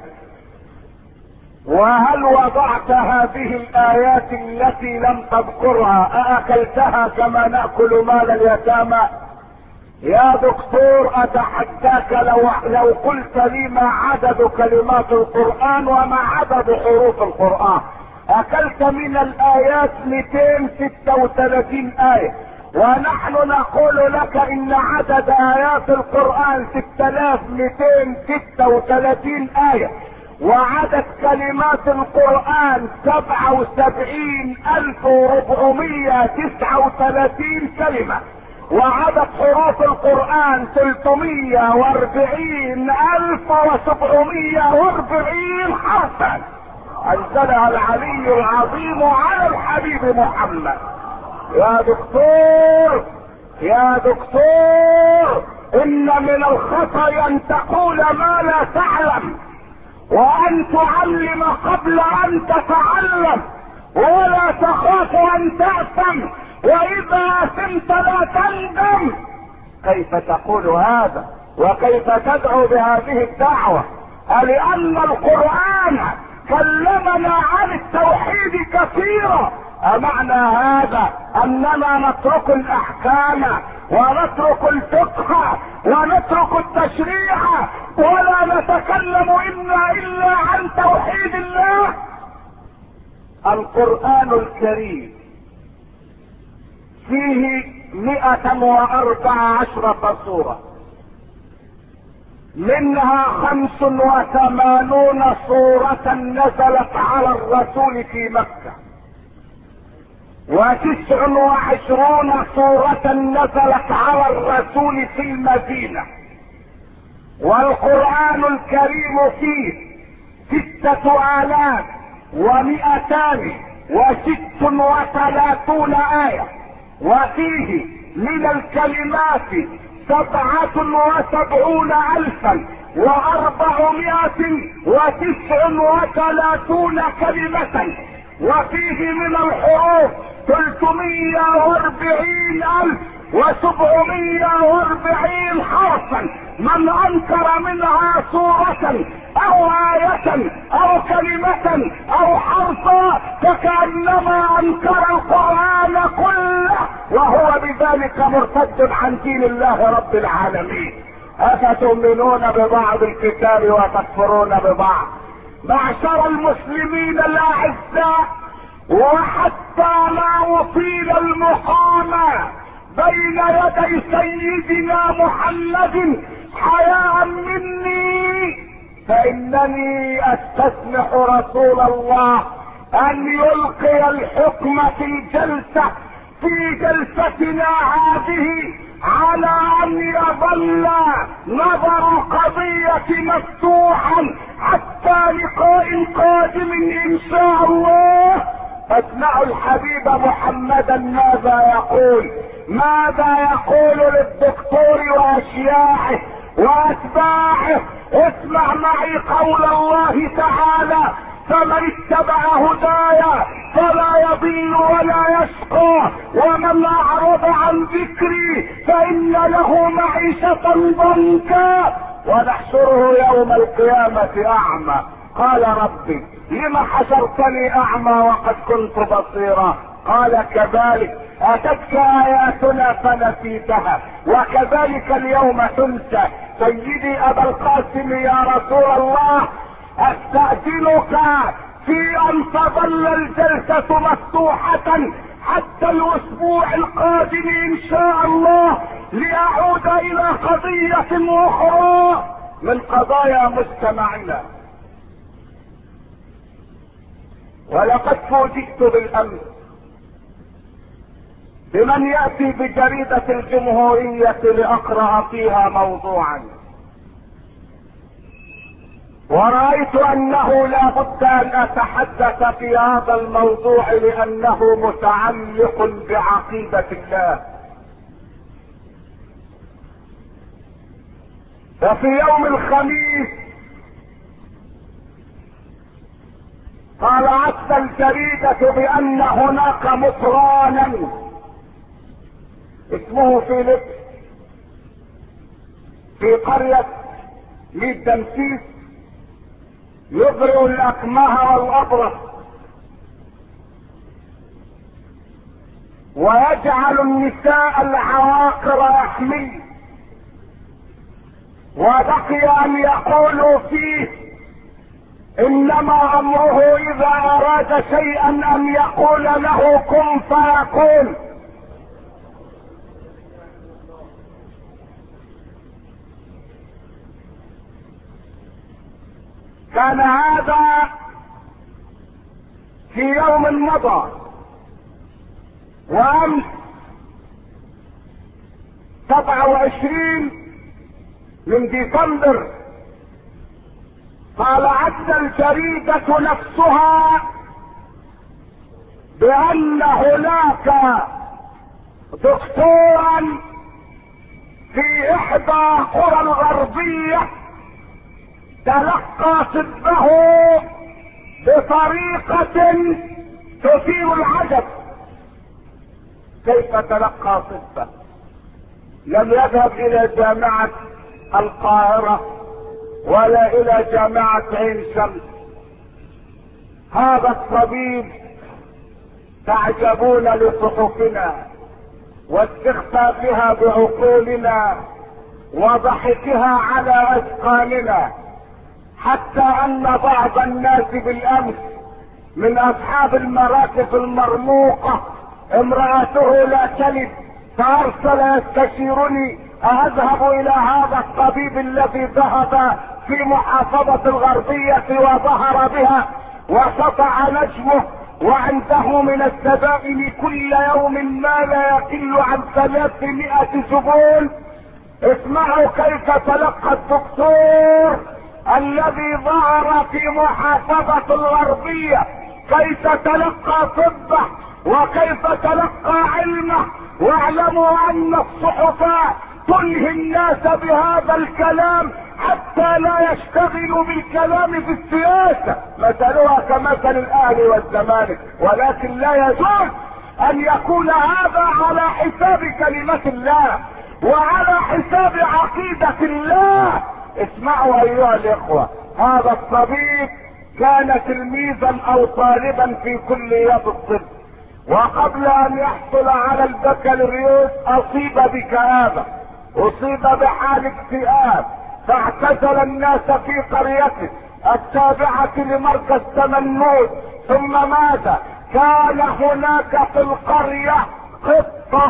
وهل وضعت هذه الايات التي لم تذكرها ااكلتها كما نأكل مال اليتامى؟ يا دكتور، اتحداك لو قلت لي ما عدد كلمات القرآن وما عدد حروف القرآن. اكلت من الايات 236 آية، ونحن نقول لك ان عدد ايات القرآن 6236 آية، وعدد كلمات القرآن 77439 كلمة، وعدد حروف القرآن 340740 حرفا انزلها العلي العظيم على الحبيب محمد. يا دكتور، ان من الخطأ ان تقول ما لا تعلم، وان تعلم قبل ان تتعلم، ولا تخاف ان تأثم، واذا اثمت لا تندم. كيف تقول هذا؟ وكيف تدعو بهذه الدعوة؟ لان القرآن كلمنا عن التوحيد كثيرا. معنى هذا اننا نترك الاحكام ونترك الفقه ونترك التشريع ولا نتكلم الا عن توحيد الله؟ القرآن الكريم فيه 114 سورة، منها 85 سورة نزلت على الرسول في مكة، و29 سورة نزلت على الرسول في المدينة. والقرآن الكريم فيه 6236 آية، وفيه من الكلمات 77,000 و439 كلمة، وفيه من الحروف 340,740 حرفا. من انكر منها سورة او آية او كلمة او حرفا فكأنما انكر القرآن كله، وهو بذلك مرتد عن دين الله رب العالمين. افتؤمنون ببعض الكتاب وتكفرون ببعض؟ معشر المسلمين الاعزاء، وحتى لا يطيل المقام بين يدي سيدنا محمد حياء مني، فانني استسمح رسول الله ان يلقي الحكم في الجلسة، في جلستنا هذه، على ان يظل نظر قضية مفتوحا حتى لقاء قادم ان شاء الله. اسمعوا الحبيب محمدا ماذا يقول، ماذا يقول للدكتور واشياعه واتباعه. اسمع معي قول الله تعالى: فمن اتبع هدايا فلا يضل ولا يشقى، ومن اعرض عن ذكري فان له معيشة ضنكا ونحشره يوم القيامة اعمى. قال: ربي لم حشرتني اعمى وقد كنت بصيرا؟ قال: كذلك اتتك اياتنا فنسيتها وكذلك اليوم تنسى. سيدي ابا القاسم يا رسول الله، استأذنك في ان تظل الجلسة مفتوحة حتى الاسبوع القادم ان شاء الله، لاعود الى قضية اخرى من قضايا مجتمعنا. ولقد فوجئت بالامس بمن يأتي بجريدة الجمهورية لأقرأ فيها موضوعا، ورأيت أنه لا بد أن أتحدث في هذا الموضوع لأنه متعلق بعقيدة الله. وفي يوم الخميس طلعت الجريدة بأن هناك مطرانا اسمه فيليب في قرية ميت دمسيس يبرئ الأكمه والأبرص، ويجعل النساء العواقر يحمل، وبقي أن يقولوا فيه إنما أمره إذا أراد شيئا أن يقول له كن فيكون. كان هذا في يوم مضى، وامس 27 من ديسمبر طالعت الجريدة نفسها بأن هناك دكتورا في إحدى قرى الغربية تلقى طبه بطريقة تثير العجب. كيف تلقى طبه؟ لم يذهب الى جامعة القاهرة ولا الى جامعة عين شمس. هذا الطبيب تعجبون لصحفنا واستخفافها بعقولنا وضحكها على اثقالنا، حتى ان بعض الناس بالامس من اصحاب المراكز المرموقة امرأته لا تلد فارسل يستشيرني اذهب الى هذا الطبيب الذي ذهب في محافظة الغربية وظهر بها وسطع نجمه، وعنده من الزبائن كل يوم ما لا يقل عن 300 زبون. اسمعوا كيف تلقى الدكتور الذي ظهر في محافظة الغربية، كيف تلقى طبه وكيف تلقى علمه. واعلموا ان الصحف تلهي الناس بهذا الكلام حتى لا يشتغلوا بالكلام في السياسة، مثلها كمثل الاهلي والزمالك، ولكن لا يجوز ان يكون هذا على حساب كلمة الله وعلى حساب عقيدة الله. اسمعوا ايها الاخوة، هذا الطبيب كان تلميذا او طالبا في كليات الطب، وقبل ان يحصل على البكالوريوس اصيب بكآبة، اصيب بحال اكتئاب، فاعتزل الناس في قريته التابعة لمركز تمنود. ثم ماذا؟ كان هناك في القرية قطة.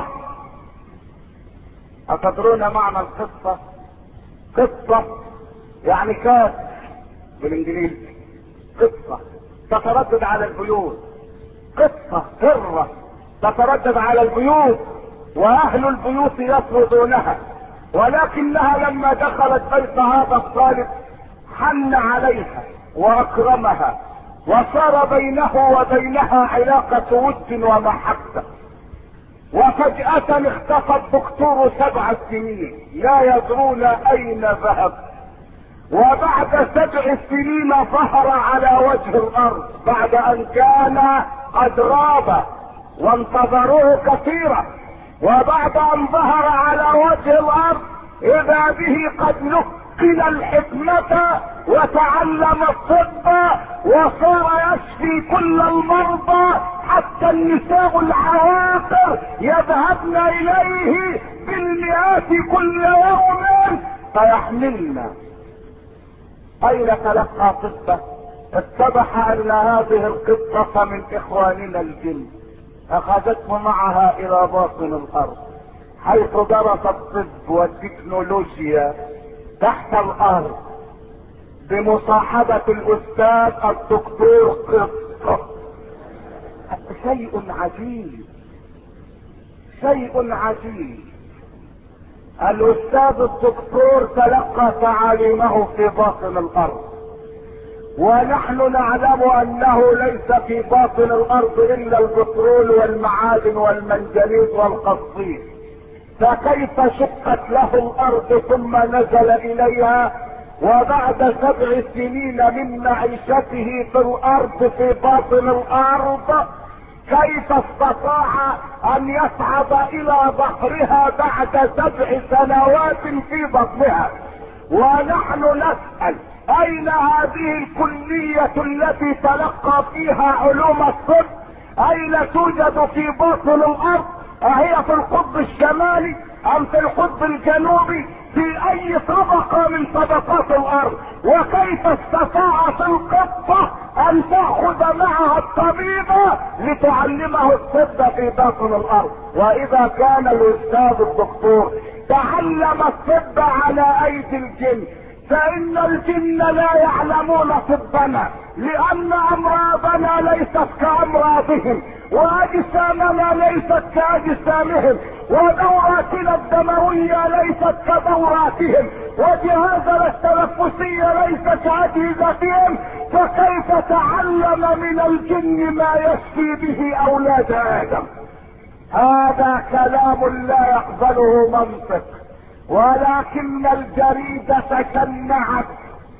أتدرون معنى القطة؟ قطة يعني كاس بالانجليزي، قطة تتردد على البيوت، قطة هرة تتردد على البيوت، واهل البيوت يطردونها، ولكنها لما دخلت بيت هذا الطالب حن عليها واكرمها، وصار بينه وبينها علاقة ود ومحبة. وفجأة اختفى الدكتور 7 سنين لا يدرون اين ذهب، وبعد 7 سنين ظهر على وجه الارض بعد ان كان قد غاب وانتظروه كثيرا، وبعد ان ظهر على وجه الارض اذا به قد نقل الحكمة وتعلم الطب وصار يشفي كل المرضى، حتى النساء العواقر يذهبن اليه بالمئات كل يوم فيحملن. اين تلقى طبه؟ اتضح ان هذه القطة من اخواننا الجن، اخذته معها الى باطن الارض حيث درس الطب والتكنولوجيا تحت الارض بمصاحبة الاستاذ الدكتور قطة. شيء عجيب، شيء عجيب. الاستاذ الدكتور تلقى تعاليمه في باطن الارض، ونحن نعلم انه ليس في باطن الارض الا البترول والمعادن والمنجنيز والقصدير، فكيف شقت له الارض ثم نزل اليها؟ وبعد 7 سنين من معيشته في الارض في باطن الارض كيف استطاع ان يصعد الى بحرها بعد 7 سنوات في بطنها؟ ونحن نسأل اين هذه الكلية التي تلقى فيها علوم الطب؟ اين توجد في باطن الارض؟ اهي في القطب الشمالي ام في القطب الجنوبي؟ في اي طبقة من طبقات الارض؟ وكيف استطاعت القطة ان تأخذ معها الطبيبة لتعلمه الطب في باطن الارض؟ واذا كان الاستاذ الدكتور تعلم الطب على ايدي الجن، فان الجن لا يعلمون طبنا، لان امراضنا ليست كامراضهم، واجسامنا ليست كاجسامهم، ودوراتنا الدموية ليست كدوراتهم، وجهازنا التنفسي ليس كاجهزتهم، فكيف تعلم من الجن ما يشفي به اولاد ادم؟ هذا كلام لا يقبله منطق. ولكن الجريدة شنعت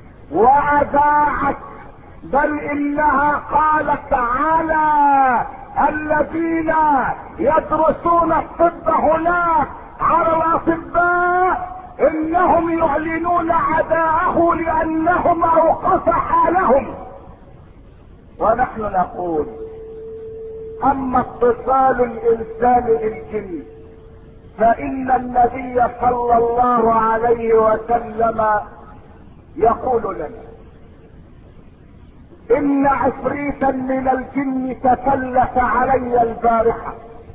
واذاعت، بل انها قالت على الذين يدرسون الطب هناك على الاطباء انهم يعلنون عداءه لانهم اوقف حالهم. ونحن نقول اما اتصال الانسان بالجن فان النبي صلى الله عليه وسلم يقول لنا ان عفريتا من الجن تسلط علي البارحة.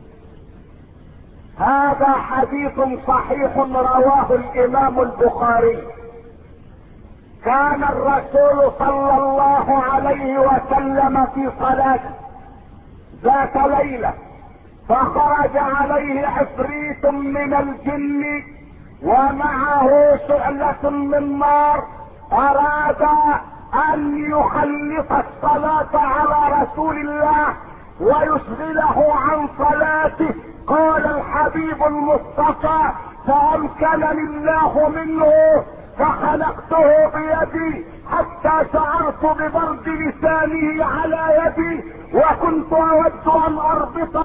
هذا حديث صحيح رواه الامام البخاري. كان الرسول صلى الله عليه وسلم في صلاة ذات ليلة، فخرج عليه عفريت من الجن ومعه شعلة من نار، اراد ان يخلص الصلاة على رسول الله ويشغله عن صلاته. قال الحبيب المصطفى فامكنني الله منه فخنقته بيدي حتى شعرت ببرد لسانه على يدي، وكنت اود ان اربطه.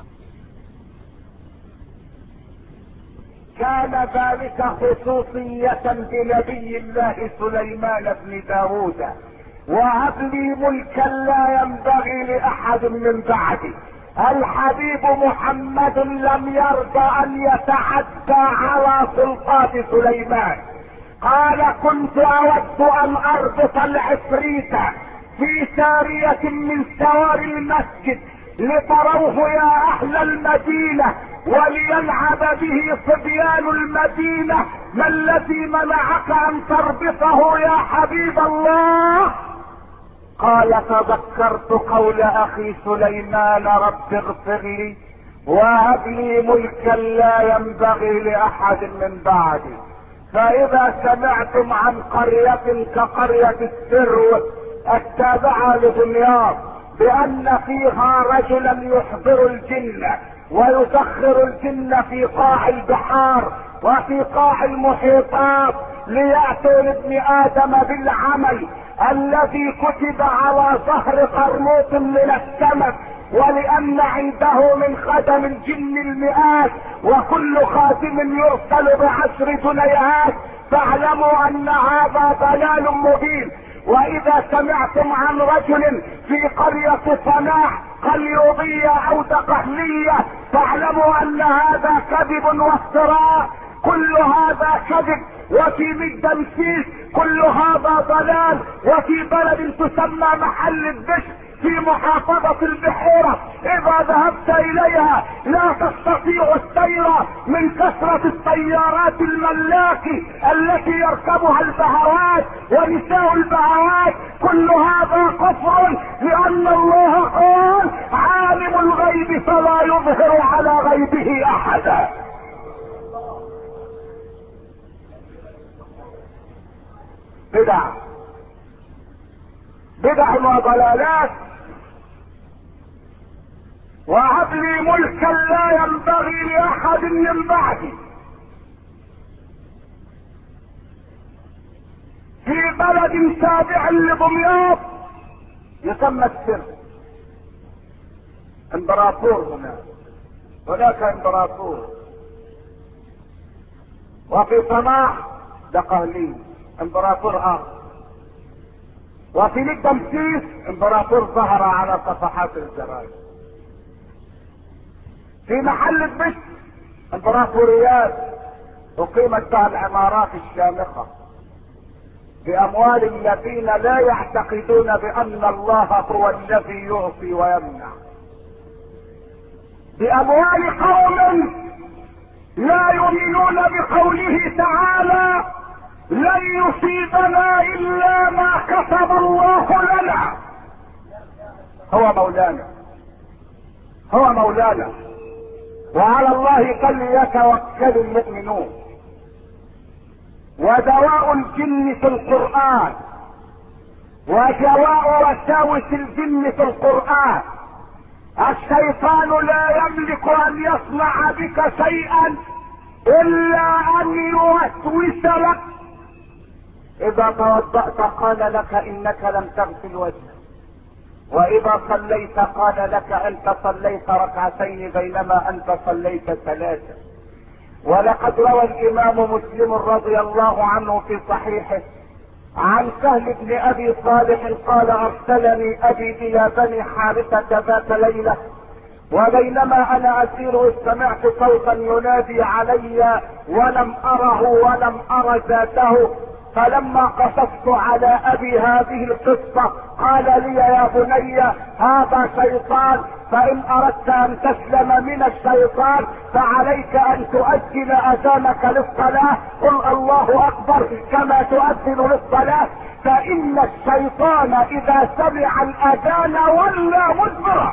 كان ذلك خصوصية بنبي الله سليمان بن داود. وهب لي ملكا لا ينبغي لاحد من بعدي. الحبيب محمد لم يرضى ان يتعدى على سلطات سليمان. قال كنت اود ان اربط العفريت في سارية من سوار المسجد لتروه يا اهل المدينة وليلعب به صبيان المدينة. ما الذي منعك ان تربطه يا حبيب الله؟ قال تذكرت قول اخي سليمان رب اغفر لي وهب لي ملكا لا ينبغي لاحد من بعدي. فاذا سمعتم عن قرية كقرية السر التابعة لدمياط بان فيها رجلا يحضر الجن ويسخر الجن في قاع البحار وفي قاع المحيطات ليأتوا لابن ادم بالعمل الذي كتب على ظهر قرموط من السمك، ولان عنده من خدم الجن المئات وكل خادم يرسل ب10 جنيهات، فاعلموا ان هذا ضلال مبين. واذا سمعتم عن رجل في قرية صناع قليوبية او دقهلية فاعلموا ان هذا كذب وافتراء، كل هذا كذب. وفي مجدمسيس كل هذا ضلال. وفي بلد تسمى محل الدش في محافظة البحيرة اذا ذهبت اليها لا تستطيع السير من كثرة السيارات الملاكي التي يركبها البهوات ونساء البهوات. كل هذا كفر، لان الله قال عالم الغيب فلا يظهر على غيبه احدا. بدع وضلالات. وهب لي ملكا لا ينبغي لاحد من بعدي. في بلد تابع لدمياط يسمى السر، امبراطور هناك امبراطور. وفي صناع دقهلي امبراطور اخر. وفي مجدمسيس امبراطور ظهر على صفحات الجرائد. في محل البشر امبراطوريات اقيمت بها العمارات الشامخة باموال الذين لا يعتقدون بان الله هو الذي يعطي ويمنع، باموال قوم لا يؤمنون بقوله تعالى لن يصيبنا الا ما كتب الله لنا. هو مولانا وعلى الله فليتوكل المؤمنون. ودواء الجن في القرآن ودواء وساوس الجن في القرآن. الشيطان لا يملك ان يصنع بك شيئا الا ان يوسوس لك. اذا توضأت قال لك انك لم تغسل وجهك، واذا صليت قال لك انت صليت ركعتين بينما انت صليت 3. ولقد روى الامام مسلم رضي الله عنه في صحيحه عن سهل بن ابي صالح قال ارسلني ابي الى بني حارثة ذات ليلة، وبينما انا اسير سمعت صوتا ينادي علي ولم اره ولم ار ذاته. فلما قصصت على ابي هذه القصة قال لي يا بني هذا شيطان، فان اردت ان تسلم من الشيطان فعليك ان تؤذن اذانك للصلاة، قل الله اكبر كما تؤذن للصلاة، فان الشيطان اذا سمع الاذان ولى مدبرا.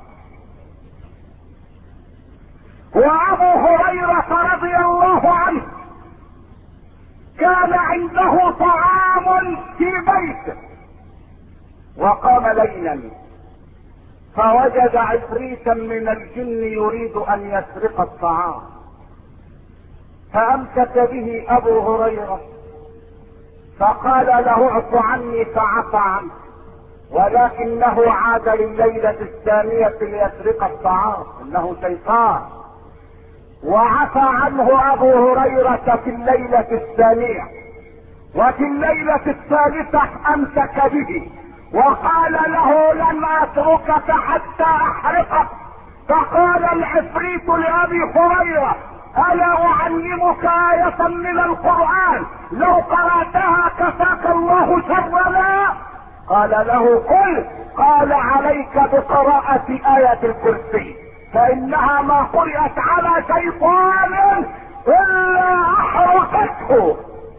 وابو هريرة رضي الله عنه كان عنده طعام في بيته وقام ليلا فوجد عفريتا من الجن يريد ان يسرق الطعام، فامسك به ابو هريرة فقال له اعف عني فعفى عنه، ولكنه عاد لليلة الثانية ليسرق الطعام، انه شيطان. وعفى عنه ابو هريرة في الليلة الثانية، وفي الليلة الثالثة امسك به وقال له لن اتركك حتى احرقك. فقال العفريت لابي هريرة الا اعلمك آية من القرآن لو قرأتها كفاك الله شر ما؟ قال له قل. قال عليك بقراءة آية الكرسي، فانها ما قرأت على شيطان الا احرقته.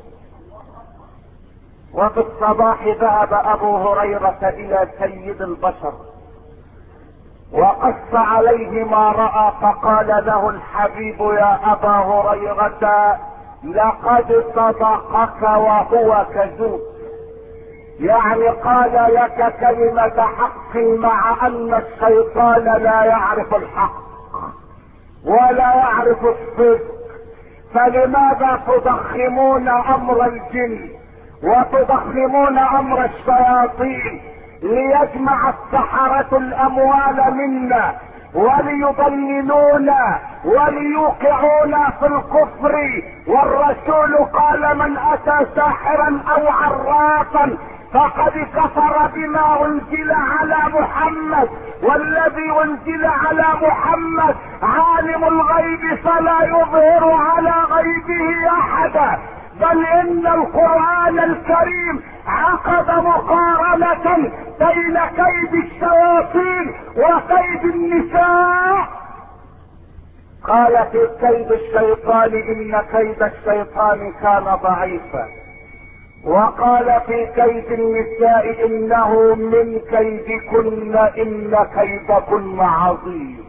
وفي الصباح ذهب ابو هريرة الى سيد البشر وقص عليه ما رأى، فقال له الحبيب يا ابا هريرة لقد صدقك وهو كذوب، يعني قال لك كلمة حق مع ان الشيطان لا يعرف الحق ولا يعرف الصدق. فلماذا تضخمون امر الجن وتضخمون امر الشياطين ليجمع السحرة الاموال منا وليضللونا وليوقعونا في الكفر؟ والرسول قال من اتى ساحرا او عرافا فقد كفر بما انزل على محمد، والذي انزل على محمد عالم الغيب فلا يظهر على غيبه احدا، بل ان القرآن الكريم عقد مقارنة بين كيد الشياطين وكيد النساء. قال في كيد الشيطان ان كيد الشيطان كان ضعيفا، وقال في كيد النساء انه من كيدكن ان كيدكن عظيم.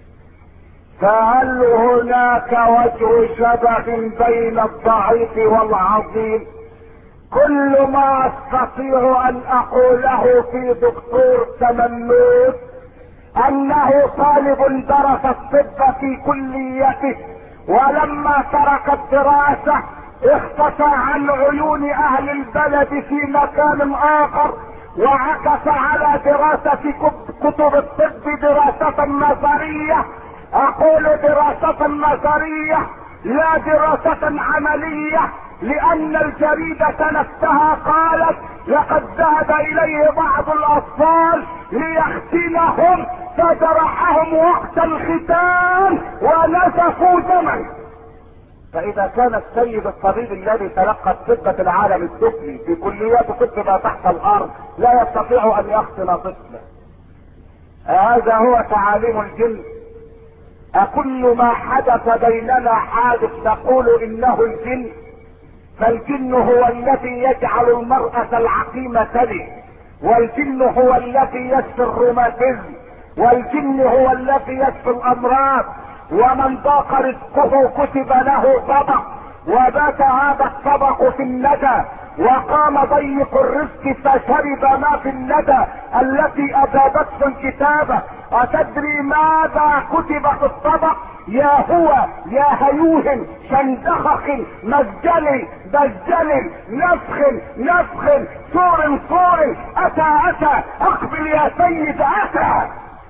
فهل هناك وجه شبه بين الضعيف والعظيم؟ كل ما استطيع ان اقوله في دكتور تملوك انه طالب درس الطب في كليته، ولما ترك الدراسة اختفى عن عيون اهل البلد في مكان اخر، وعكس على دراسة كتب الطب دراسة نظرية. اقول دراسة نظرية لا دراسة عملية، لان الجريدة نفسها قالت لقد ذهب اليه بعض الاطفال ليختنهم فجرحهم وقت الختان ونزفوا دما. فاذا كان السيد الطبيب الذي تلقى الطب في العالم السفلي في كليات طب ما تحت الارض لا يستطيع ان يختن طفلا، هذا هو تعاليم الجن؟ أكل ما حدث بيننا حادث نقول انه الجن؟ فالجن هو الذي يجعل المرأة العقيمة تلد، والجن هو الذي يشفي الروماتيزم، والجن هو الذي يشفي الامراض. ومن ضاق رزقه كتب له طبق وبات هذا الطبق في الندى، وقام ضيق الرزق فشرب ما في الندى التي اجابته الكتابة. اتدري ماذا كتب في الطبق؟ يا هو يا هيوه شندخخ مزجل بزجل نفخ صور اتى اقبل يا سيد اتى.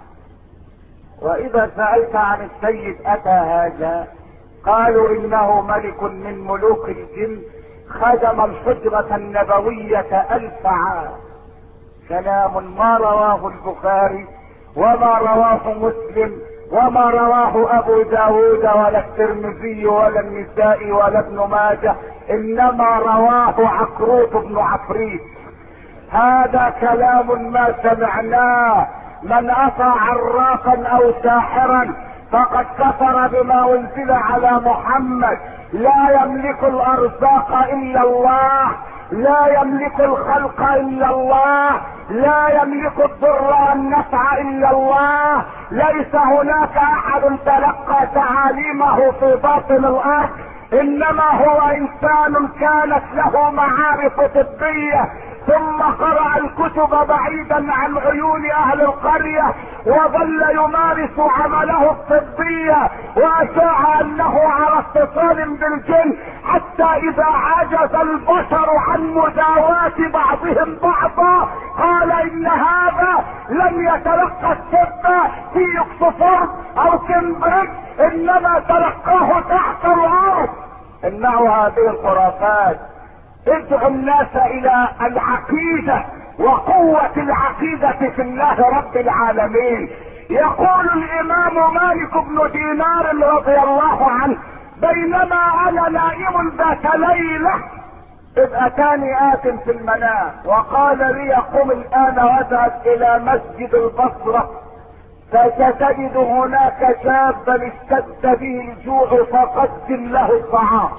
واذا سألت عن السيد اتى هذا قالوا انه ملك من ملوك الجن خدم الحجرة النبوية 1000 عام. كلام ما رواه البخاري وما رواه مسلم وما رواه ابو داود ولا الترمذي ولا النسائي ولا ابن ماجه، انما رواه عقروط بن عفريت. هذا كلام ما سمعناه. من اتى عرافا او ساحرا فقد كفر بما انزل على محمد. لا يملك الارزاق الا الله، لا يملك الخلق الا الله، لا يملك الضر والنفع الا الله. ليس هناك احد تلقى تعاليمه في باطن الارض، انما هو انسان كانت له معارف طبية ثم قرأ الكتب بعيدا عن عيون اهل القرية، وظل يمارس عمله الطبي واشاع انه على اتصال بالجن، حتى اذا عجز البشر عن مداواة بعضهم بعضا قال ان هذا لم يتلقى الطب في اوكسفورد او كامبريدج، انما تلقاه تحت الارض. انه هذه الخرافات. ادعو الناس الى العقيدة وقوة العقيدة في الله رب العالمين. يقول الامام مالك بن دينار رضي الله عنه: بينما انا نائم ذات ليلة اذ اتاني ات في المنام وقال لي: قم الان واذهب الى مسجد البصرة فستجد هناك شابا اشتد به الجوع فقدم له الطعام.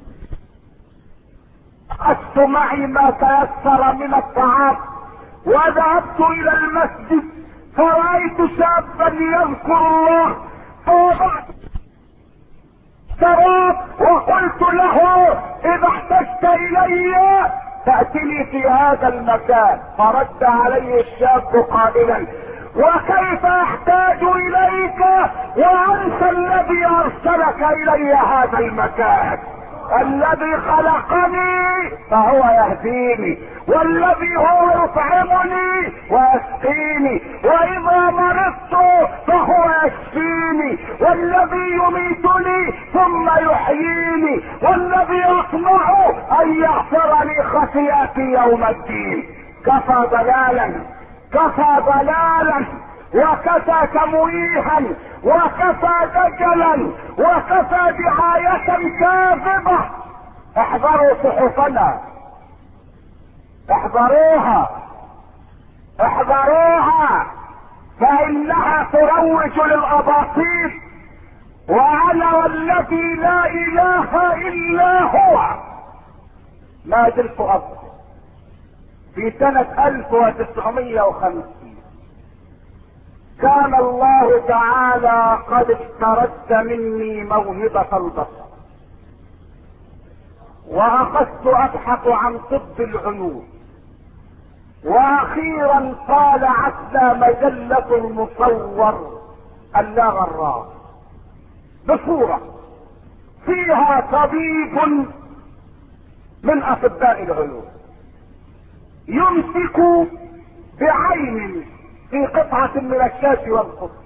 أخذت معي ما تيسر من الطعام وذهبت الى المسجد فرأيت شابا يذكر الله، فوضعت شراب وقلت له: اذا احتجت الي تأتني في هذا المكان. فرد علي الشاب قائلا: وكيف احتاج اليك وانت الذي ارسلك الي هذا المكان؟ الذي خلقني فهو يهديني، والذي هو يطعمني ويسقيني، واذا مرضت فهو يشفيني، والذي يميتني ثم يحييني، والذي اطمع ان يغفر لي خطيئتي يوم الدين. كفى ضلالا، كفى ضلالا، وكفى تمويها، وكفى دجلا، وكفى دعاية كاذبة. احذروا صحفنا، احذروها، احذروها، فانها تروج للاباطيل. وانا والذي لا اله الا هو ما زلت اصبر. في سنة 1950 كان الله تعالى قد استرد مني موهبة البصر، واخذت ابحث عن طب العيون، واخيرا طالعتنا مجلة المصور اللاغراء بصورة فيها طبيب من اطباء العيون يمسك بعين في قطعة من الشاش والقطر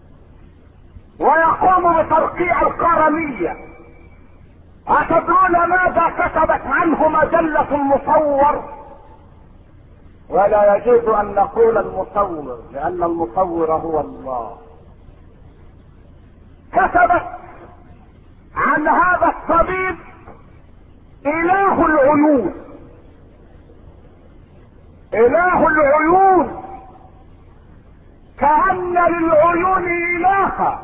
ويقوم بترقيع القرنية. أتدرون ماذا كتبت عنه مجلة المصور؟ ولا يجوز ان نقول المصور لان المصور هو الله. كتبت عن هذا الطبيب: اله العيون، اله العيون، كأن للعيون إلها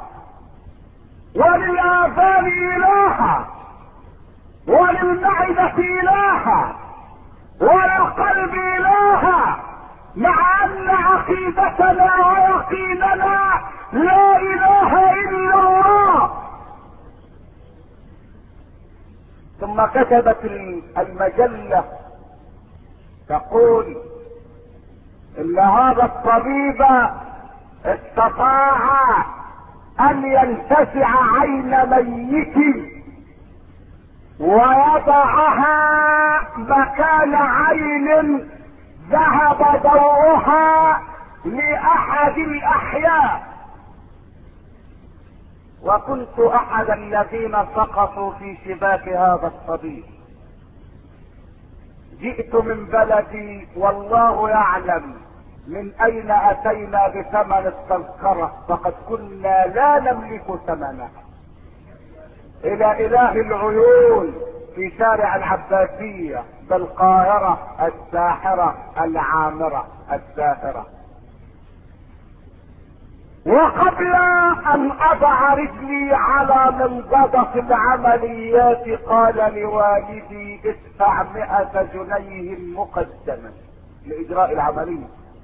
وللآذان إلها وللمعدة إلها وللقلب إلها، مع أن عقيدتنا ويقيننا لا إله إلا الله. ثم كتبت المجلة تقول ان هذا الطبيب استطاع ان ينتزع عين ميت ويضعها مكان عين ذهب ضوءها لاحد الاحياء، وكنت احد الذين سقطوا في شباك هذا الطبيب. جئت من بلدي والله يعلم من اين اتينا بثمن التذكرة، فقد كنا لا نملك ثمنها، الى اله العيون في شارع العباسية بالقاهرة الساحرة العامرة الساهرة. وقبل ان اضع رجلي على منضدة العمليات قال لوالدي: ادفع 100 جنيه مقدما لاجراء العملية.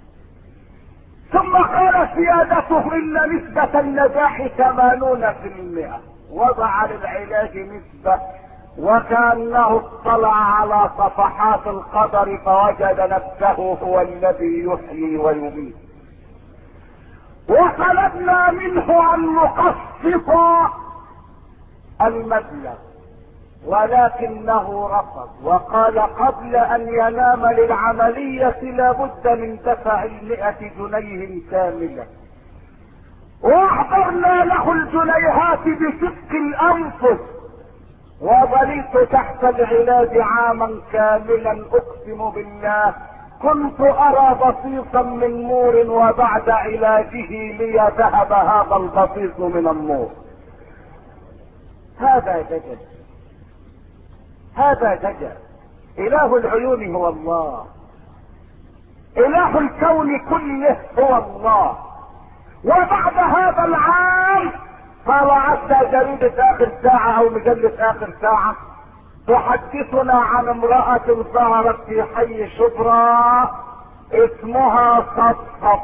ثم قال سيادته: ان نسبة النجاح 80%. وضع للعلاج نسبة وكأنه اطلع على صفحات القدر فوجد نفسه هو الذي يحيي ويميت. وطلبنا منه ان نقسط المبلغ، ولكنه رفض وقال قبل ان ينام للعملية لابد من دفع 100 جنيه كاملة. واحضرنا له الجنيهات بشق الانفس، وظللت تحت العلاج عاما كاملا. اقسم بالله كنت ارى بصيصا من نور، وبعد علاجه لي ذهب هذا البصيص من النور. هذا دجل، هذا دجل. اله العيون هو الله، اله الكون كله هو الله. وبعد هذا العام طلعت جريدة اخر ساعة او مجلة اخر ساعة تحدثنا عن امرأة ظهرت في حي شبرا اسمها صفصف،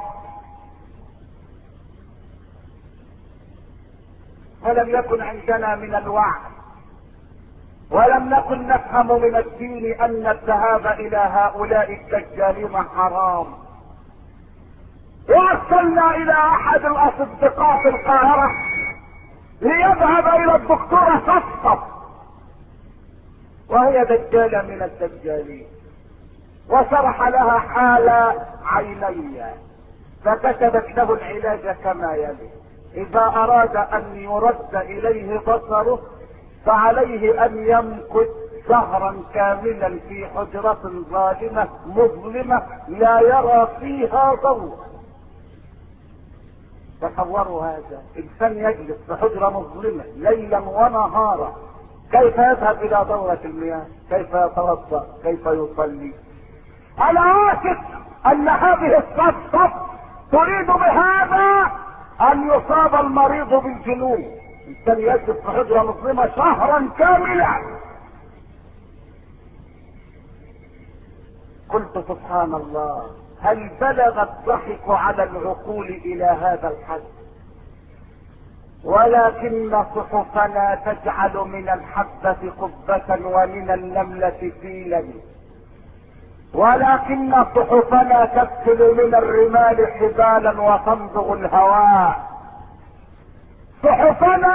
ولم يكن عندنا من الوعي ولم نكن نفهم من الدين ان الذهاب الى هؤلاء الدجالين حرام. وارسلنا الى احد الاصدقاء في القاهرة ليذهب الى الدكتورة صفصف، وهي دجالة من الدجالين، وشرح لها حال عيني، فكتبت له العلاج كما يلي: اذا اراد ان يرد اليه بصره فعليه ان يمكث شهرا كاملا في حجرة ظالمة مظلمة لا يرى فيها ضوء. تصوروا هذا، انسان يجلس في حجرة مظلمة ليلا ونهارا، كيف يذهب الى دورة المياه؟ كيف يتوضا؟ كيف يصلي؟ انا واثق ان هذه الصفصف تريد بهذا ان يصاب المريض بالجنون. انسان يجلس في حجرة مظلمة شهرا كاملا. قلت سبحان الله، هل بلغ الضحك على العقول الى هذا الحد؟ ولكن صحفنا تجعل من الحبة قبة ومن النملة فيلا، ولكن صحفنا تكسل من الرمال حبالا وتمضغ الهواء. صحفنا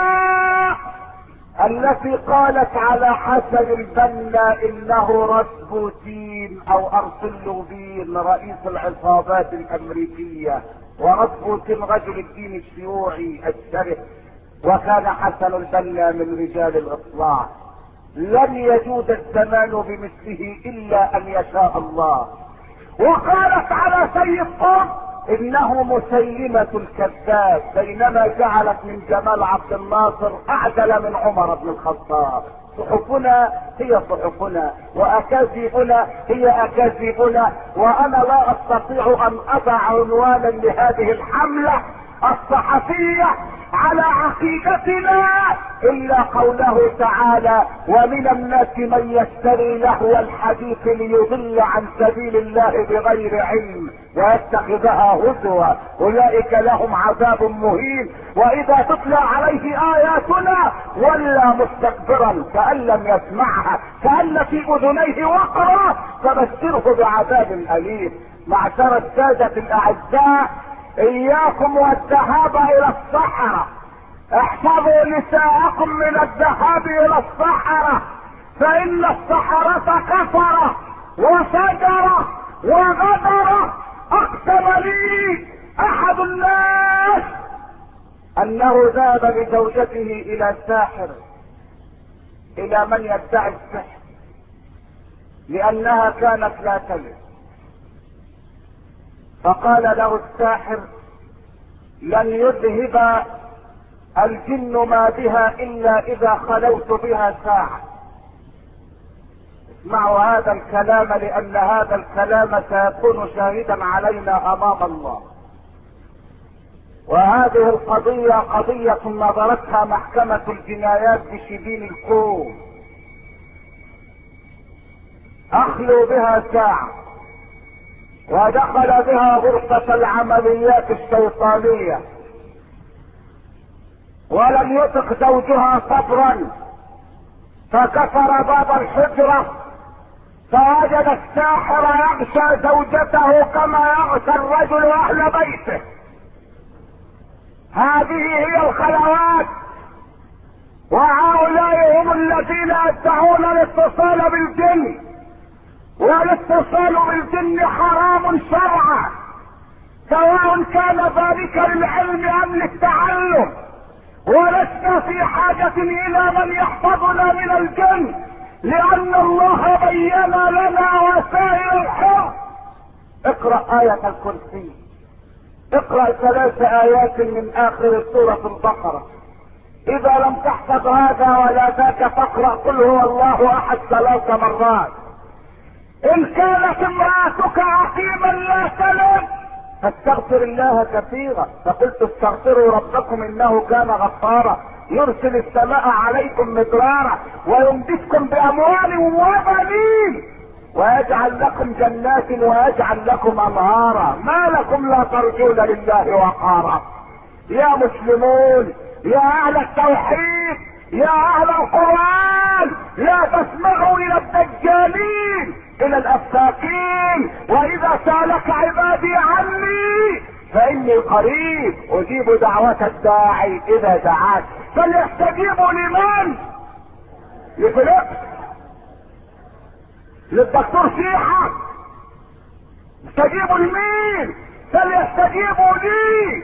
التي قالت على حسن البنا انه رسبوتين او ارسلوبين رئيس العصابات الامريكية، ورسبوتين رجل الدين الشيوعي الشرس، وكان حسن البنا من رجال الاصلاح. لن يجود الزمان بمثله الا ان يشاء الله. وقالت على سيد قطب انه مسيلمة الكذاب، بينما جعلت من جمال عبد الناصر اعدل من عمر بن الخطاب. صحفنا هي صحفنا، واكاذيبنا هي اكاذيبنا، وانا لا استطيع ان اضع عنوانا لهذه الحملة الصحفية على عقيدتنا الا قوله تعالى: ومن الناس من يشتري لهو الحديث ليضل عن سبيل الله بغير علم ويتخذها هزوا اولئك لهم عذاب مهين. واذا تتلى عليه اياتنا ولى مستكبرا كأن لم يسمعها، كأن في اذنيه وقرا، فبشره بعذاب اليم. معشر السادة الاعزاء، اياكم والذهاب الى الصحراء، احفظوا نساءكم من الذهاب الى الصحراء، فان الصحراء كفرة وفجرة وغدرة. اقسم لي احد الناس انه ذهب بزوجته الى ساحر، الى من يدعي السحر، لانها كانت لا تلد، فقال له الساحر: لن يذهب الجن ما بها الا اذا خلوت بها ساعة. اسمعوا هذا الكلام، لان هذا الكلام سيكون شاهدا علينا امام الله. وهذه القضية قضية نظرتها محكمة الجنايات بشبين الكوم. اخلوا بها ساعة، ودخل بها غرفة العمليات الشيطانية، ولم يطق زوجها صبرا فكسر باب الحجرة فوجد الساحر يغشى زوجته كما يغشى الرجل اهل بيته. هذه هي الخلوات، وهؤلاء هم الذين يدعون الاتصال بالجن، والاتصال بالجن حرام شرعا، سواء كان ذلك للعلم ام للتعلم، ولسنا في حاجة الى من يحفظنا من الجن، لان الله بين لنا وسائل الحفظ. اقرأ آية الكرسي، اقرأ 3 آيات من اخر سورة البقرة. اذا لم تحفظ هذا ولا ذاك فاقرأ قل هو الله احد 3 مرات. ان كانت امرأتك عقيما لا تلد فاستغفر الله كثيرا، فقلت استغفروا ربكم انه كان غفارا يرسل السماء عليكم مدرارا ويمددكم باموال وبنين ويجعل لكم جنات ويجعل لكم انهارا ما لكم لا ترجون لله وقارا. يا مسلمون، يا اهل التوحيد، يا اهل القرآن، لا تسمعوا الى الدجالين، الى الافاكين. واذا سالك عبادي عني فاني قريب اجيب دعوة الداعي اذا دعاك. فليستجيبوا لمن؟ لفليكس، للدكتور شيحة. استجيبوا لمين؟ فليستجيبوا لي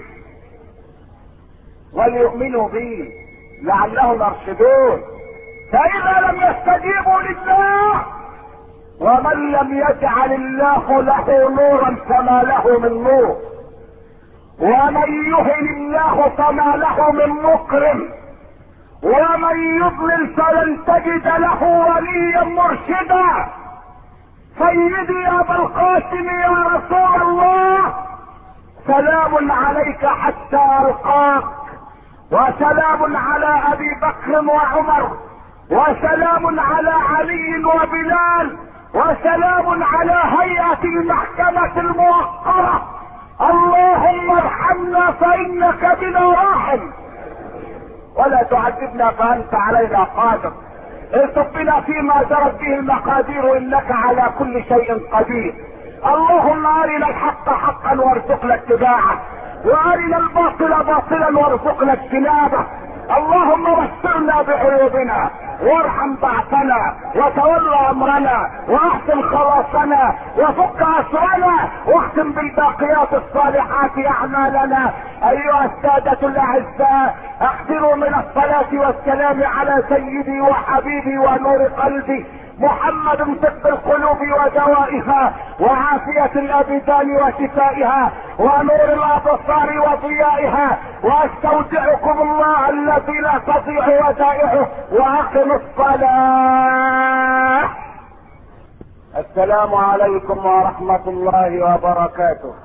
وليؤمنوا بي لعلهم يرشدون. فاذا لم يستجيبوا لله، ومن لم يجعل الله له نورا فما له من نور، ومن يهن الله فما له من مكرم، ومن يضلل فلن تجد له وليا مرشدا. سيدي يا ابا القاسم يا رسول الله، سلام عليك حتى القاك، وسلام على ابي بكر وعمر، وسلام على علي وبلال، وسلام على هيئة المحكمة الموقرة. اللهم ارحمنا فانك بنا راحم، ولا تعذبنا فانت علينا قادر. ارزق بنا فيما جرت به المقادير انك على كل شيء قدير. اللهم ارنا الحق حقا وارزقنا اتباعه، وارنا الباطل باطلا وارزقنا اجتنابه. اللهم بشرنا بعيوبنا وارحم ضعفنا وتولى امرنا واحسن خلاصنا وفك اسرنا واختم بالباقيات الصالحات اعمالنا. ايها السادة الاعزاء، اكثروا من الصلاة والسلام على سيدي وحبيبي ونور قلبي محمد طب القلوب ودوائها وعافية الابدان وشفائها ونور الابصار وضيائها. واستودعكم الله الذي لا تضيع ودائعه، واقم الصلاة. السلام عليكم ورحمة الله وبركاته.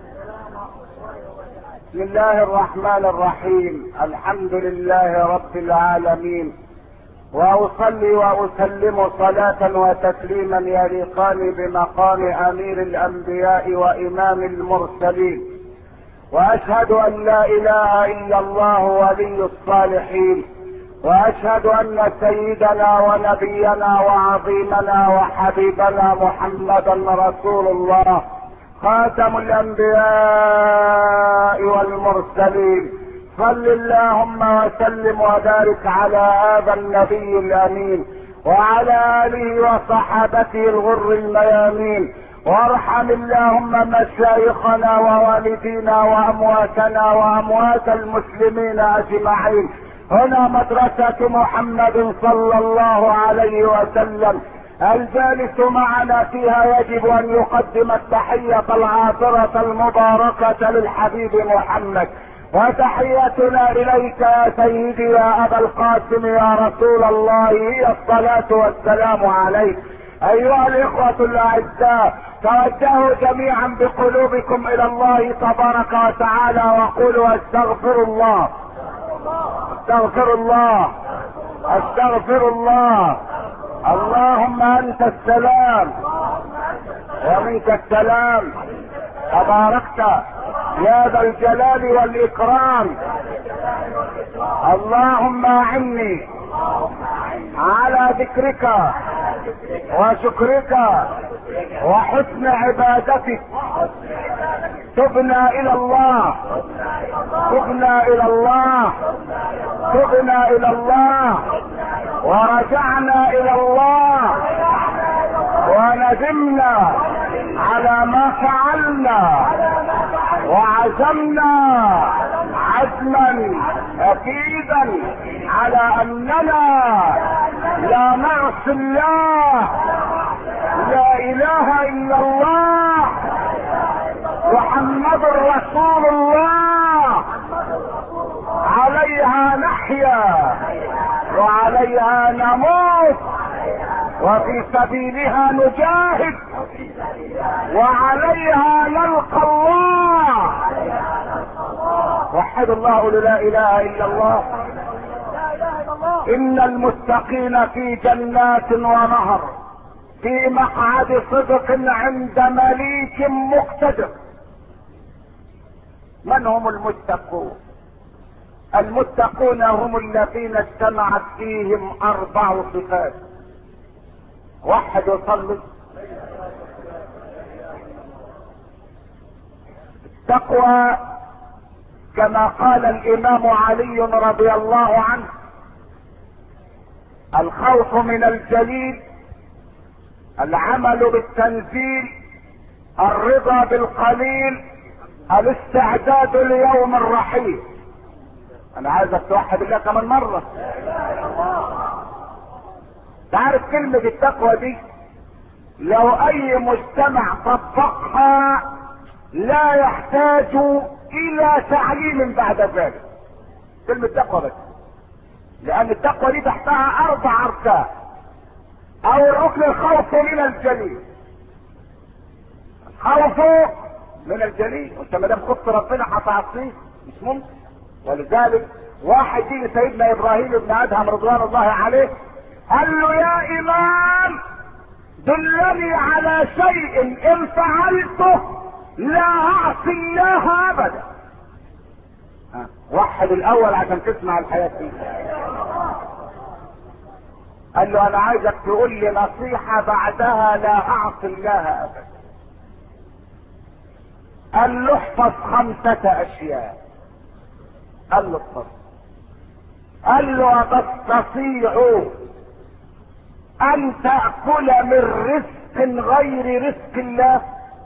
بسم الله الرحمن الرحيم. الحمد لله رب العالمين، واصلي واسلم صلاة وتسليما يليقان بمقام امير الانبياء وامام المرسلين، واشهد ان لا اله الا الله ولي الصالحين، واشهد ان سيدنا ونبينا وعظيمنا وحبيبنا محمدا رسول الله خاتم الانبياء والمرسلين. صل اللهم وسلم وبارك على هذا النبي الامين وعلى اله وصحابته الغر الميامين. وارحم اللهم مشايخنا ووالدينا وامواتنا واموات المسلمين اجمعين. هنا مدرسة محمد صلى الله عليه وسلم، الجالس معنا فيها يجب ان يقدم التحية العاطرة المباركة للحبيب محمد. وتحيتنا اليك يا سيدي يا ابا القاسم يا رسول الله هي الصلاة والسلام عليك. ايها الاخوة الاعزاء، توجهوا جميعا بقلوبكم الى الله تبارك وتعالى وقولوا استغفر الله استغفر الله استغفر الله. اللهم انت السلام ومنك السلام، تباركت يا ذا الجلال والاكرام. اللهم اعني على ذكرك وشكرك وحسن عبادتك. تبنا الى الله، تبنا الى الله، تبنا الى الله، ورجعنا الى الله، وندمنا على ما فعلنا، وعزمنا عزما اكيدا على اننا لا نعصي الله. لا اله الا الله محمد رسول الله. عليها نحيا وعليها نموت، وفي سبيلها نجاهد، وعليها نلقى الله. وحد الله، قولوا لا اله الا الله. ان المتقين في جنات ونهر في مقعد صدق عند مليك مقتدر. من هم المتقون؟ المتقون هم الذين اجتمعت فيهم 4 صفات. وحد يصلي. التقوى كما قال الامام علي رضي الله عنه: الخوف من الجليل، العمل بالتنزيل، الرضا بالقليل، الاستعداد ليوم الرحيل. انا عايزك توحد الله كمان مرة. تعرف كلمة التقوى دي لو اي مجتمع طبقها لا يحتاج الى تعليم بعد ذلك. كلمة تقوى بس، لان التقوى دي تحتها 4 اركان. او الركن الخوف من الجليل. خوف من الجليل، وانت ما دام خفت ربنا هتعصيه مش ممكن. ولذلك واحد يجي سيدنا ابراهيم بن ادهم رضوان الله عليه قال له: يا امام دلني على شيء ان فعلته لا اعصي الله ابدا. وحد الاول عشان تسمع الحياة دي. قال له: انا عايزك تقول لي نصيحة بعدها لا اعصي الله ابدا. قال له: احفظ 5 اشياء. قال له: احفظ. قال له: تستطيع ان تأكل من رزق غير رزق الله؟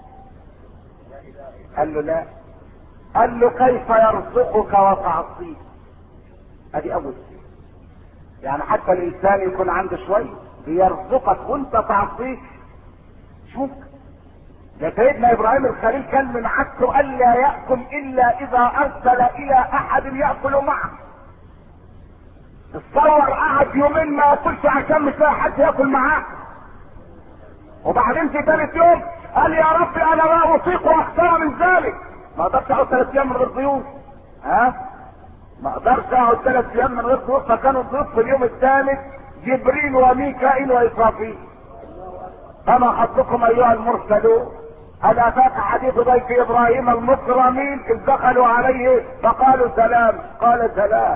قال له: لا. قال له: كيف يرزقك وتعصيه؟ ادي اول شيء. يعني حتى الانسان يكون عنده شوية بيرزقك وانت تعصيه. شوف ده سيدنا ابراهيم الخليل كان من عادته الا يأكل الا اذا ارسل الى احد يأكل معه. تصور قعد يومين ما ياكلش عشان مش لاقي حد ياكل معاه. وبعدين في 3 يوم قال: يا رب انا لا اطيق اكثر من ذلك. ما اقدرش اقعد 3 ايام من غير ضيوف. ما اقدرش اقعد 3 ايام من غير ضيوف. فكانوا الضيوف في اليوم الثالث جبريل وميكائيل واسرافيل. فما خطبكم ايها المرسلون؟ هل اتاك حديث ضيف ابراهيم المكرمين اذ دخلوا عليه فقالوا سلام؟ قال سلام.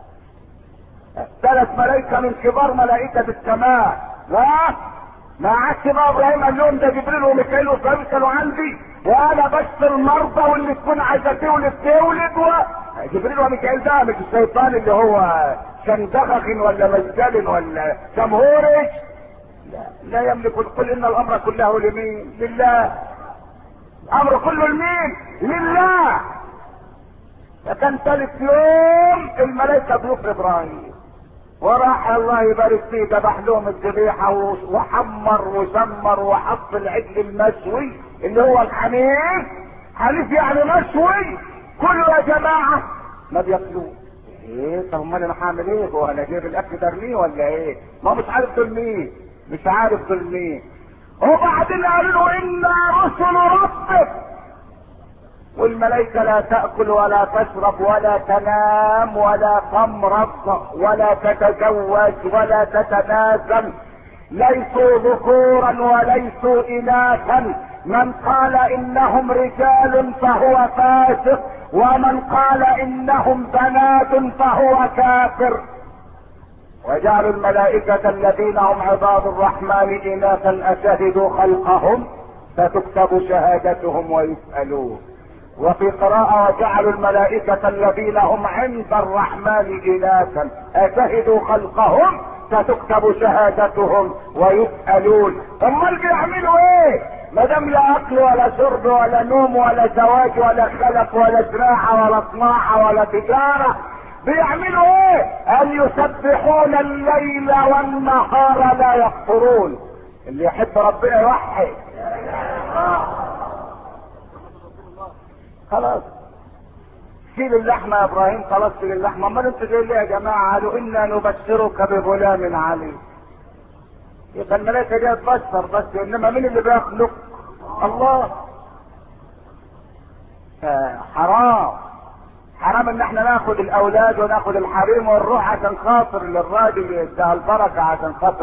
3 ملائكة من كبار ملائكة السماء. ما عادش بقى ابراهيم قال لهم ده جبريل وميكائيل واسرائيل كانوا عندي وانا بشر المرضى واللي تكون عايزه تولد جبريل وميكائيل ده مش الشيطان اللي هو شندخخ ولا مجدل ولا جمهوري. لا يملك. قل ان الامر كله لمين؟ لله. الامر كله لمين؟ لله. فكان 3 يوم الملائكه ضيوف ابراهيم، وراح الله يبارك فيه ذبح لهم الذبيحه وحمر وشمر وحط العجل المشوي اللي هو الحنيف. حنيف يعني مشوي. كله يا جماعه ما بياكلوه. ايه؟ طب امال انا هعمل ايه؟ هو انا جايب الاكل ده ارميه ولا ايه؟ ما مش عارف دول مين، مش عارف دول مين. وبعدين قالوا له: انا رسل ربك. والملائكة لا تأكل ولا تشرب ولا تنام ولا تمرض ولا تتزوج ولا تتناسل. ليسوا ذكورا وليسوا إناثا، من قال انهم رجال فهو فاسق، ومن قال انهم بنات فهو كافر. وجعلوا الملائكة الذين هم عباد الرحمن إناثا أشهدوا خلقهم فتكتب شهادتهم ويسألون. وفي قراءة وجعلوا الملائكة الذين هم عند الرحمن إناثا أشهدوا خلقهم فتكتب شهادتهم ويسألون. امال بيعملوا ايه؟ ما دام لا اكل ولا شرب ولا نوم ولا زواج ولا خلف ولا زراعة ولا صناعة ولا تجارة، بيعملوا ايه؟ ان يسبحون الليل والنهار لا يفطرون. اللي يحب ربنا يوحد. خلاص شيل اللحمة يا ابراهيم، خلاص شيل اللحمة. امال انتوا جايين ليه يا جماعة؟ قالوا انا نبشرك بغلام عليم. يبقى الملائكة دي تبشر بس، انما مين اللي بيخلق؟ الله. حرام حرام ان احنا ناخد الاولاد وناخد الحريم ونروح عشان خاطر للراجل يديها البركة، عشان خاطر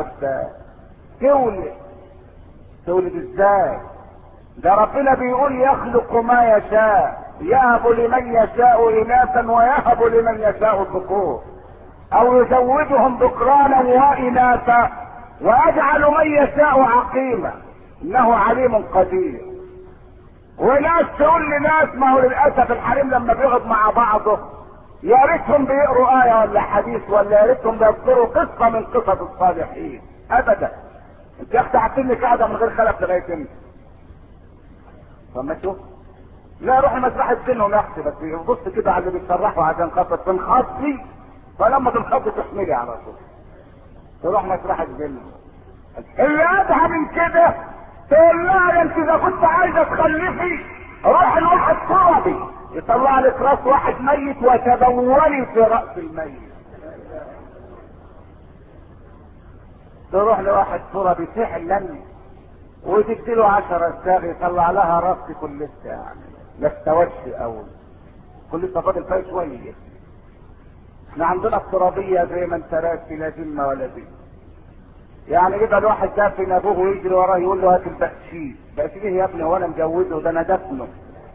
تولد ازاي؟ ده ربنا بيقول يخلق ما يشاء، يهب لمن يشاء اناثا ويهب لمن يشاء الذكور، او يزوجهم ذكرانا واناثا ويجعل من يشاء عقيما انه عليم قدير. وناس تقول لناس، ما هو للاسف الحريم لما بيقعد مع بعضه يا ريتهم بيقروا ايه ولا حديث، ولا يا ريتهم بيذكروا قصه من قصص الصالحين. ابدا. انت يا اختي عارفيني قاعده من غير خلف لغايه امتى؟ فما تشوف لا روح مسرح السنهم يا اختي، بس بص كده على اللي بيتصرحوا عشان خاطر تنخطي، فلما تنخطي تحملي على طول تروح مسرح الجن. اللي ادعى من كده تقول لها انت اذا كنت عايزه تخلفي روح لواحد تربي يطلع لك راس واحد ميت وتبولي في راس الميت. تروح لواحد تربي فعلا وتديله 10 ساغ يطلع لها راس كل لسه، يعني ما استوتش اول، كل لسه فاضل فيها شويه. احنا عندنا الترابيه زي ما انت راسي لا ذمه ولا دين. يعني يبقى الواحد دافن ابوه ويجري وراه يقول له هات البقشيش. بقشيش يا ابني وانا مجوزه؟ ده انا دفنه.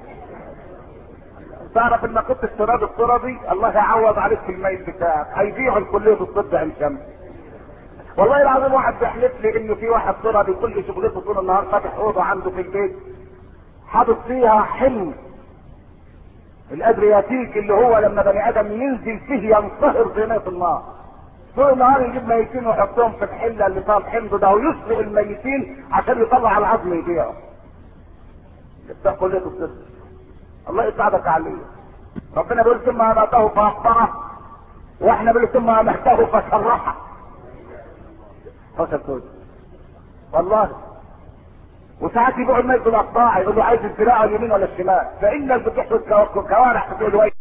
تعرف ان كنت الترابي الله يعوض عليك في الميت بتاعك، هيبيعوا الكليه الطب عين شمس. والله العظيم واحد بيحلف لي انه في واحد ترابي كل شغلته طول النهار فاتح اوضه عنده في البيت حاطط فيها حلم الادرياتيك، اللي هو لما بني ادم ينزل فيه ينصهر في نار النار. طول النهار يجيب ميتين ويحطهم في الحله اللي طال حمض ده ويسرق الميتين عشان يطلع العظم يبيعه. بتاع كليه الطب الله يساعدك عليه. ربنا بيقول ثم اماته فاقبره، واحنا بنقول ثم اماته فشرحه. فشل والله. وساعات يبيعوا الميت بالاقطاع، يقول له عايز الذراع اليمين ولا الشمال، فان البتوع الكوارع تقول